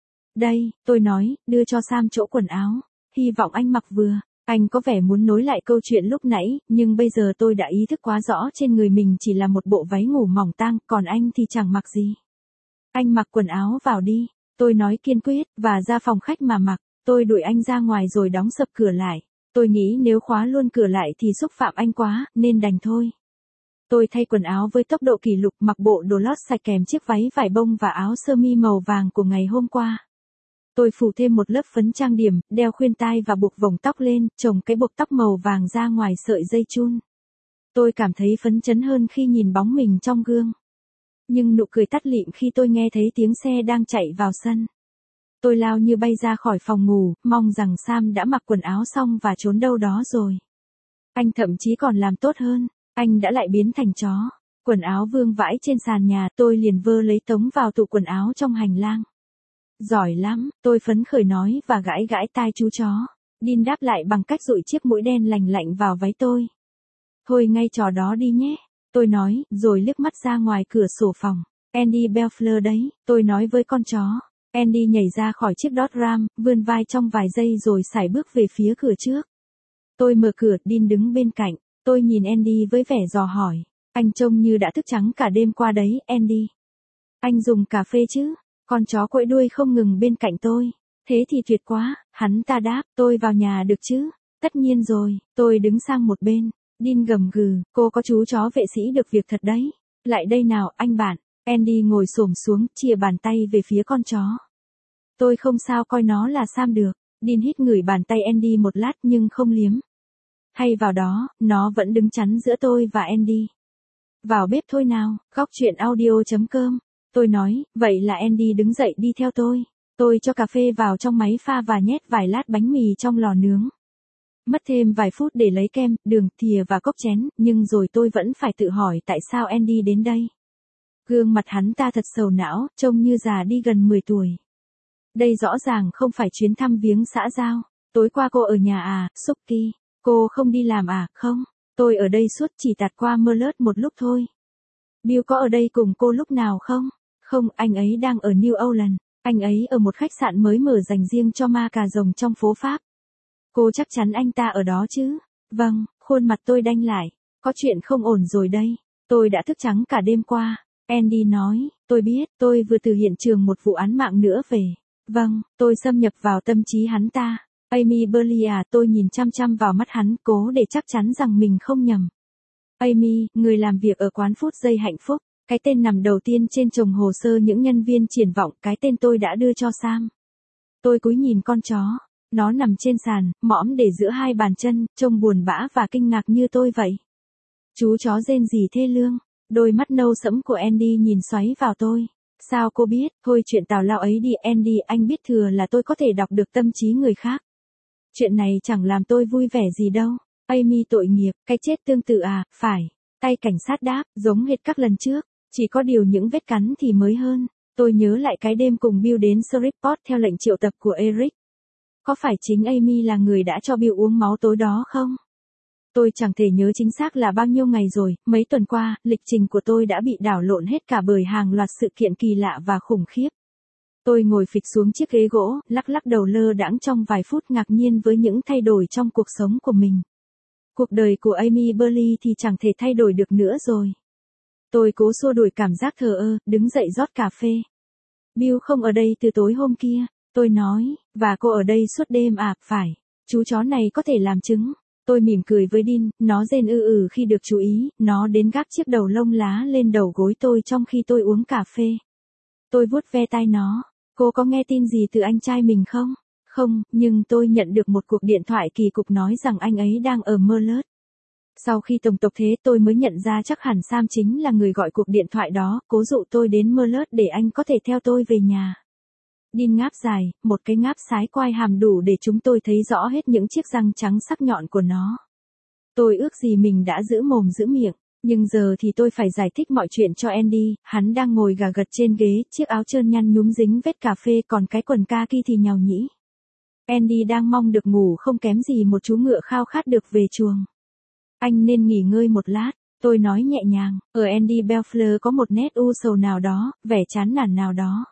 Đây, tôi nói, đưa cho Sam chỗ quần áo. Hy vọng anh mặc vừa. Anh có vẻ muốn nối lại câu chuyện lúc nãy, nhưng bây giờ tôi đã ý thức quá rõ trên người mình chỉ là một bộ váy ngủ mỏng tang, còn anh thì chẳng mặc gì. Anh mặc quần áo vào đi. Tôi nói kiên quyết, và ra phòng khách mà mặc. Tôi đuổi anh ra ngoài rồi đóng sập cửa lại. Tôi nghĩ nếu khóa luôn cửa lại thì xúc phạm anh quá, nên đành thôi. Tôi thay quần áo với tốc độ kỷ lục, mặc bộ đồ lót sạch kèm chiếc váy vải bông và áo sơ mi màu vàng của ngày hôm qua. Tôi phủ thêm một lớp phấn trang điểm, đeo khuyên tai và buộc vòng tóc lên, trồng cái buộc tóc màu vàng ra ngoài sợi dây chun. Tôi cảm thấy phấn chấn hơn khi nhìn bóng mình trong gương. Nhưng nụ cười tắt lịm khi tôi nghe thấy tiếng xe đang chạy vào sân. Tôi lao như bay ra khỏi phòng ngủ, mong rằng Sam đã mặc quần áo xong và trốn đâu đó rồi. Anh thậm chí còn làm tốt hơn, anh đã lại biến thành chó. Quần áo vương vãi trên sàn nhà, tôi liền vơ lấy tống vào tủ quần áo trong hành lang. Giỏi lắm, tôi phấn khởi nói và gãi gãi tai chú chó. Dean đáp lại bằng cách dụi chiếc mũi đen lành lạnh vào váy tôi. Thôi ngay trò đó đi nhé, tôi nói, rồi liếc mắt ra ngoài cửa sổ phòng. Andy Belfleur đấy, tôi nói với con chó. Andy nhảy ra khỏi chiếc Dodge Ram, vươn vai trong vài giây rồi sải bước về phía cửa trước. Tôi mở cửa, Dean đứng bên cạnh. Tôi nhìn Andy với vẻ dò hỏi. Anh trông như đã thức trắng cả đêm qua đấy, Andy. Anh dùng cà phê chứ? Con chó quẫy đuôi không ngừng bên cạnh tôi. Thế thì tuyệt quá, hắn ta đáp, tôi vào nhà được chứ? Tất nhiên rồi, tôi đứng sang một bên. Dean gầm gừ, cô có chú chó vệ sĩ được việc thật đấy. Lại đây nào, anh bạn. Andy ngồi xổm xuống, chìa bàn tay về phía con chó. Tôi không sao coi nó là Sam được. Dean hít ngửi bàn tay Andy một lát nhưng không liếm. Hay vào đó, nó vẫn đứng chắn giữa tôi và Andy. Vào bếp thôi nào, góc chuyện audio.com. Tôi nói, vậy là Andy đứng dậy đi theo tôi. Tôi cho cà phê vào trong máy pha và nhét vài lát bánh mì trong lò nướng. Mất thêm vài phút để lấy kem, đường, thìa và cốc chén, nhưng rồi tôi vẫn phải tự hỏi tại sao Andy đến đây. Gương mặt hắn ta thật sầu não, trông như già đi gần 10 tuổi. Đây rõ ràng không phải chuyến thăm viếng xã giao. Tối qua cô ở nhà à, Suki? Cô không đi làm à? Không, tôi ở đây suốt, chỉ tạt qua Merlot một lúc thôi. Bill có ở đây cùng cô lúc nào không? Không, anh ấy đang ở New Orleans. Anh ấy ở một khách sạn mới mở dành riêng cho ma cà rồng trong phố Pháp. Cô chắc chắn anh ta ở đó chứ? Vâng, khuôn mặt tôi đanh lại. Có chuyện không ổn rồi đây. Tôi đã thức trắng cả đêm qua. Andy nói, tôi biết, tôi vừa từ hiện trường một vụ án mạng nữa về. Vâng, tôi xâm nhập vào tâm trí hắn ta. Amy Burley à, tôi nhìn chăm chăm vào mắt hắn, cố để chắc chắn rằng mình không nhầm. Amy, người làm việc ở quán phút giây hạnh phúc. Cái tên nằm đầu tiên trên chồng hồ sơ những nhân viên triển vọng, cái tên tôi đã đưa cho Sam. Tôi cúi nhìn con chó. Nó nằm trên sàn, mõm để giữa hai bàn chân, trông buồn bã và kinh ngạc như tôi vậy. Chú chó rên rỉ thê lương. Đôi mắt nâu sẫm của Andy nhìn xoáy vào tôi. Sao cô biết? Thôi chuyện tào lao ấy đi Andy, anh biết thừa là tôi có thể đọc được tâm trí người khác. Chuyện này chẳng làm tôi vui vẻ gì đâu. Amy tội nghiệp, cái chết tương tự à, phải. Tay cảnh sát đáp, giống hệt các lần trước. Chỉ có điều những vết cắn thì mới hơn. Tôi nhớ lại cái đêm cùng Bill đến Shreveport theo lệnh triệu tập của Eric. Có phải chính Amy là người đã cho Bill uống máu tối đó không? Tôi chẳng thể nhớ chính xác là bao nhiêu ngày rồi, mấy tuần qua, lịch trình của tôi đã bị đảo lộn hết cả bởi hàng loạt sự kiện kỳ lạ và khủng khiếp. Tôi ngồi phịch xuống chiếc ghế gỗ, lắc lắc đầu lơ đãng trong vài phút ngạc nhiên với những thay đổi trong cuộc sống của mình. Cuộc đời của Amy Burley thì chẳng thể thay đổi được nữa rồi. Tôi cố xua đuổi cảm giác thờ ơ, đứng dậy rót cà phê. Bill không ở đây từ tối hôm kia, tôi nói, và cô ở đây suốt đêm à, phải. Chú chó này có thể làm chứng. Tôi mỉm cười với Dean, nó rên khi được chú ý, nó đến gác chiếc đầu lông lá lên đầu gối tôi trong khi tôi uống cà phê. Tôi vuốt ve tai nó, cô có nghe tin gì từ anh trai mình không? Không, nhưng tôi nhận được một cuộc điện thoại kỳ cục nói rằng anh ấy đang ở Merlot. Sau khi tổng tộc thế tôi mới nhận ra chắc hẳn Sam chính là người gọi cuộc điện thoại đó, cố dụ tôi đến Merlot để anh có thể theo tôi về nhà. Dean ngáp dài, một cái ngáp sái quai hàm đủ để chúng tôi thấy rõ hết những chiếc răng trắng sắc nhọn của nó. Tôi ước gì mình đã giữ mồm giữ miệng, nhưng giờ thì tôi phải giải thích mọi chuyện cho Andy, hắn đang ngồi gà gật trên ghế, chiếc áo trơn nhăn nhúm dính vết cà phê còn cái quần kaki thì nhàu nhĩ. Andy đang mong được ngủ không kém gì một chú ngựa khao khát được về chuồng. Anh nên nghỉ ngơi một lát, tôi nói nhẹ nhàng, ở Andy Belfleur có một nét u sầu nào đó, vẻ chán nản nào đó.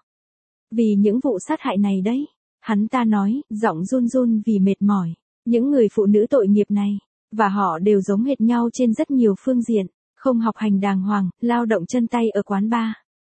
Vì những vụ sát hại này đấy, hắn ta nói, giọng run run vì mệt mỏi, những người phụ nữ tội nghiệp này, và họ đều giống hệt nhau trên rất nhiều phương diện, không học hành đàng hoàng, lao động chân tay ở quán bar,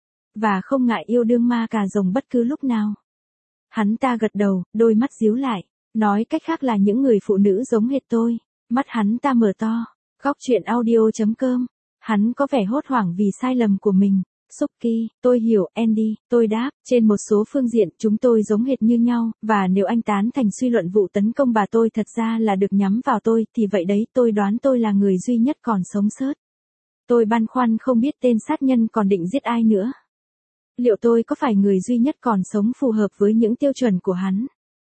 và không ngại yêu đương ma cà rồng bất cứ lúc nào. Hắn ta gật đầu, đôi mắt díu lại, nói cách khác là những người phụ nữ giống hệt tôi, mắt hắn ta mở to, góc chuyện audio.com, hắn có vẻ hốt hoảng vì sai lầm của mình. Suki, tôi hiểu, Andy, tôi đáp, trên một số phương diện chúng tôi giống hệt như nhau, và nếu anh tán thành suy luận vụ tấn công bà tôi thật ra là được nhắm vào tôi, thì vậy đấy, tôi đoán tôi là người duy nhất còn sống sót. Tôi băn khoăn không biết tên sát nhân còn định giết ai nữa. Liệu tôi có phải người duy nhất còn sống phù hợp với những tiêu chuẩn của hắn?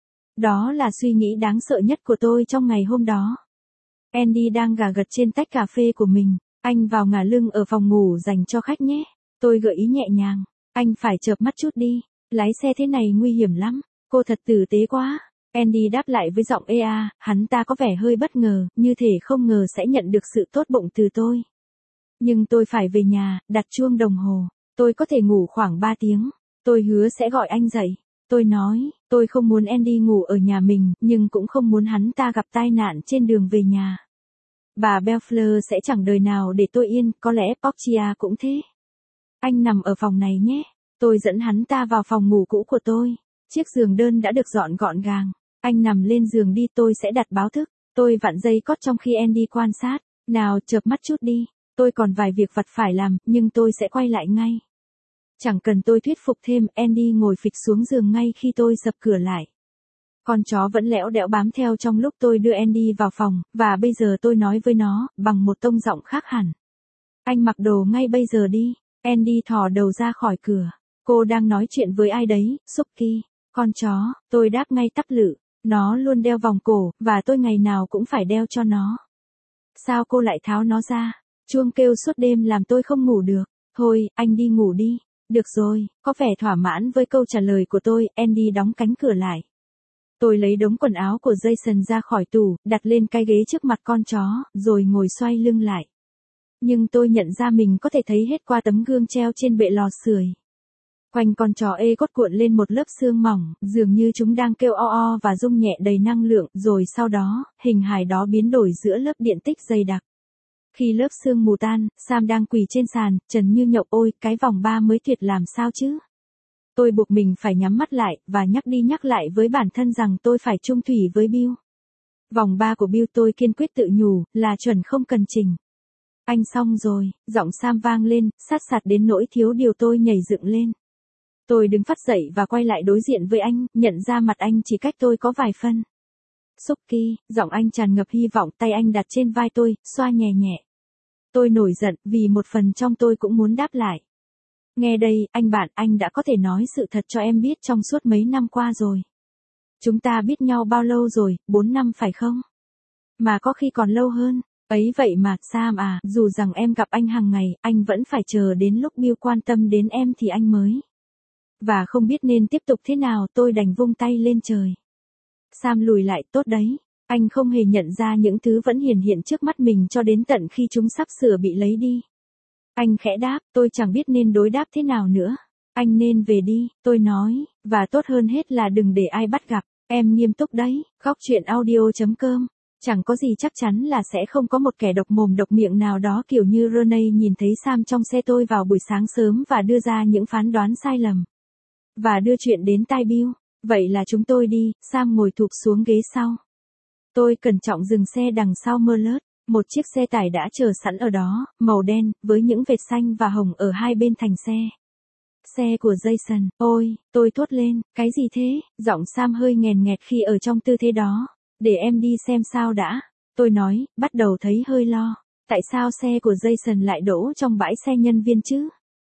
Đó là suy nghĩ đáng sợ nhất của tôi trong ngày hôm đó. Andy đang gà gật trên tách cà phê của mình, anh vào ngả lưng ở phòng ngủ dành cho khách nhé. Tôi gợi ý nhẹ nhàng, anh phải chợp mắt chút đi, lái xe thế này nguy hiểm lắm, cô thật tử tế quá. Andy đáp lại với giọng ea, hắn ta có vẻ hơi bất ngờ, như thể không ngờ sẽ nhận được sự tốt bụng từ tôi. Nhưng tôi phải về nhà, đặt chuông đồng hồ, tôi có thể ngủ khoảng 3 tiếng, tôi hứa sẽ gọi anh dậy. Tôi nói, tôi không muốn Andy ngủ ở nhà mình, nhưng cũng không muốn hắn ta gặp tai nạn trên đường về nhà. Bà Belfleur sẽ chẳng đời nào để tôi yên, có lẽ Portia cũng thế. Anh nằm ở phòng này nhé. Tôi dẫn hắn ta vào phòng ngủ cũ của tôi. Chiếc giường đơn đã được dọn gọn gàng. Anh nằm lên giường đi, tôi sẽ đặt báo thức. Tôi vặn dây cót trong khi Andy quan sát. Nào, chợp mắt chút đi. Tôi còn vài việc vặt phải làm, nhưng tôi sẽ quay lại ngay. Chẳng cần tôi thuyết phục thêm, Andy ngồi phịch xuống giường ngay khi tôi sập cửa lại. Con chó vẫn lẽo đẽo bám theo trong lúc tôi đưa Andy vào phòng, và bây giờ tôi nói với nó, bằng một tông giọng khác hẳn. Anh mặc đồ ngay bây giờ đi. Andy thò đầu ra khỏi cửa. Cô đang nói chuyện với ai đấy, Suki? Con chó, tôi đáp ngay tắp lự. Nó luôn đeo vòng cổ, và tôi ngày nào cũng phải đeo cho nó. Sao cô lại tháo nó ra? Chuông kêu suốt đêm làm tôi không ngủ được. Thôi, anh đi ngủ đi. Được rồi, có vẻ thỏa mãn với câu trả lời của tôi, Andy đóng cánh cửa lại. Tôi lấy đống quần áo của Jason ra khỏi tủ, đặt lên cái ghế trước mặt con chó, rồi ngồi xoay lưng lại. Nhưng tôi nhận ra mình có thể thấy hết qua tấm gương treo trên bệ lò sưởi. Quanh con chó ê cốt cuộn lên một lớp xương mỏng, dường như chúng đang kêu o o và rung nhẹ đầy năng lượng, rồi sau đó, hình hài đó biến đổi giữa lớp điện tích dày đặc. Khi lớp xương mù tan, Sam đang quỳ trên sàn, trần như nhộng. Ôi, cái vòng 3 mới tuyệt làm sao chứ? Tôi buộc mình phải nhắm mắt lại, và nhắc đi nhắc lại với bản thân rằng tôi phải chung thủy với Bill. Vòng 3 của Bill, tôi kiên quyết tự nhủ, là chuẩn không cần chỉnh. Anh xong rồi, giọng Sam vang lên, sát sạt đến nỗi thiếu điều tôi nhảy dựng lên. Tôi đứng phắt dậy và quay lại đối diện với anh, nhận ra mặt anh chỉ cách tôi có vài phân. Suki, giọng anh tràn ngập hy vọng, tay anh đặt trên vai tôi, xoa nhẹ nhẹ. Tôi nổi giận, vì một phần trong tôi cũng muốn đáp lại. Nghe đây, anh bạn, anh đã có thể nói sự thật cho em biết trong suốt mấy năm qua rồi. Chúng ta biết nhau bao lâu rồi, 4 năm phải không? Mà có khi còn lâu hơn. Ấy vậy mà, Sam à, dù rằng em gặp anh hàng ngày, anh vẫn phải chờ đến lúc Bill quan tâm đến em thì anh mới. Và không biết nên tiếp tục thế nào, tôi đành vung tay lên trời. Sam lùi lại, tốt đấy. Anh không hề nhận ra những thứ vẫn hiển hiện trước mắt mình cho đến tận khi chúng sắp sửa bị lấy đi. Anh khẽ đáp, tôi chẳng biết nên đối đáp thế nào nữa. Anh nên về đi, tôi nói, và tốt hơn hết là đừng để ai bắt gặp. Em nghiêm túc đấy. Góc chuyện audio.com. Chẳng có gì chắc chắn là sẽ không có một kẻ độc mồm độc miệng nào đó kiểu như Renee nhìn thấy Sam trong xe tôi vào buổi sáng sớm và đưa ra những phán đoán sai lầm. Và đưa chuyện đến tai Bill. Vậy là chúng tôi đi, Sam ngồi thụp xuống ghế sau. Tôi cẩn trọng dừng xe đằng sau Merlot. Một chiếc xe tải đã chờ sẵn ở đó, màu đen, với những vệt xanh và hồng ở hai bên thành xe. Xe của Jason. Ôi, tôi thốt lên, cái gì thế? Giọng Sam hơi nghèn nghẹt khi ở trong tư thế đó. Để em đi xem sao đã. Tôi nói, bắt đầu thấy hơi lo. Tại sao xe của Jason lại đỗ trong bãi xe nhân viên chứ?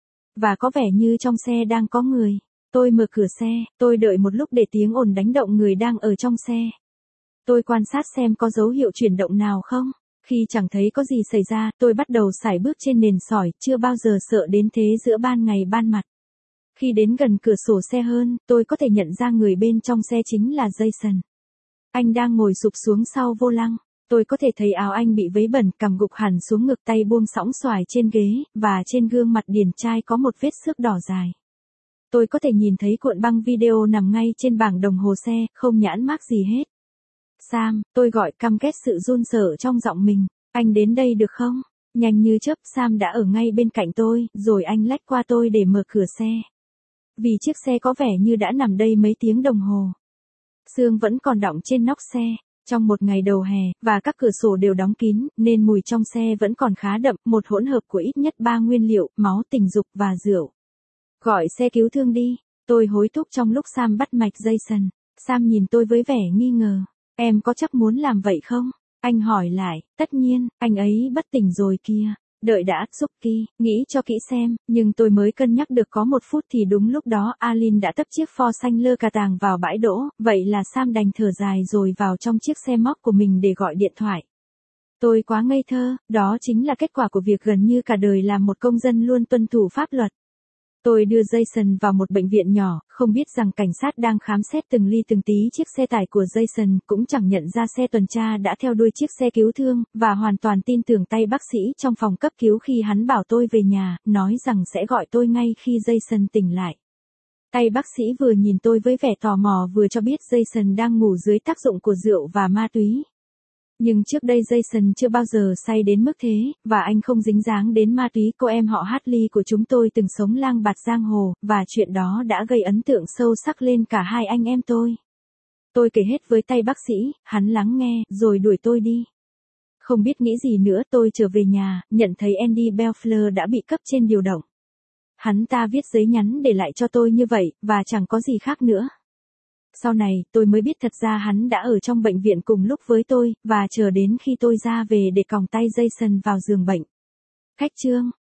Và có vẻ như trong xe đang có người. Tôi mở cửa xe, tôi đợi một lúc để tiếng ồn đánh động người đang ở trong xe. Tôi quan sát xem có dấu hiệu chuyển động nào không. Khi chẳng thấy có gì xảy ra, tôi bắt đầu sải bước trên nền sỏi, chưa bao giờ sợ đến thế giữa ban ngày ban mặt. Khi đến gần cửa sổ xe hơn, tôi có thể nhận ra người bên trong xe chính là Jason. Anh đang ngồi sụp xuống sau vô lăng. Tôi có thể thấy áo anh bị vấy bẩn, cằm gục hẳn xuống ngực, tay buông sõng xoài trên ghế, và trên gương mặt điển trai có một vết xước đỏ dài. Tôi có thể nhìn thấy cuộn băng video nằm ngay trên bảng đồng hồ xe, không nhãn mác gì hết. Sam, tôi gọi căm ghét sự run sợ trong giọng mình. Anh đến đây được không? Nhanh như chớp, Sam đã ở ngay bên cạnh tôi, rồi anh lách qua tôi để mở cửa xe. Vì chiếc xe có vẻ như đã nằm đây mấy tiếng đồng hồ. Sương vẫn còn đọng trên nóc xe. Trong một ngày đầu hè, và các cửa sổ đều đóng kín, nên mùi trong xe vẫn còn khá đậm, một hỗn hợp của ít nhất 3 nguyên liệu, máu, tình dục và rượu. Gọi xe cứu thương đi. Tôi hối thúc trong lúc Sam bắt mạch Jason. Sam nhìn tôi với vẻ nghi ngờ. Em có chắc muốn làm vậy không? Anh hỏi lại. Tất nhiên, anh ấy bất tỉnh rồi kia. Đợi đã, Suki, nghĩ cho kỹ xem. Nhưng tôi mới cân nhắc được có 1 phút thì đúng lúc đó Alin đã tấp chiếc Ford xanh lơ cà tàng vào bãi đỗ. Vậy là Sam đành thở dài rồi vào trong chiếc xe móc của mình để gọi điện thoại. Tôi quá ngây thơ, đó chính là kết quả của việc gần như cả đời làm một công dân luôn tuân thủ pháp luật. Tôi đưa Jason vào một bệnh viện nhỏ, không biết rằng cảnh sát đang khám xét từng ly từng tí chiếc xe tải của Jason, cũng chẳng nhận ra xe tuần tra đã theo đuôi chiếc xe cứu thương, và hoàn toàn tin tưởng tay bác sĩ trong phòng cấp cứu khi hắn bảo tôi về nhà, nói rằng sẽ gọi tôi ngay khi Jason tỉnh lại. Tay bác sĩ vừa nhìn tôi với vẻ tò mò vừa cho biết Jason đang ngủ dưới tác dụng của rượu và ma túy. Nhưng trước đây Jason chưa bao giờ say đến mức thế, và anh không dính dáng đến ma túy. Cô em họ Hartley của chúng tôi từng sống lang bạt giang hồ, và chuyện đó đã gây ấn tượng sâu sắc lên cả hai anh em tôi. Tôi kể hết với tay bác sĩ, hắn lắng nghe, rồi đuổi tôi đi. Không biết nghĩ gì nữa, tôi trở về nhà, nhận thấy Andy Belfleur đã bị cấp trên điều động. Hắn ta viết giấy nhắn để lại cho tôi như vậy, và chẳng có gì khác nữa. Sau này, tôi mới biết thật ra hắn đã ở trong bệnh viện cùng lúc với tôi, và chờ đến khi tôi ra về để còng tay Jason vào giường bệnh. Khách chương.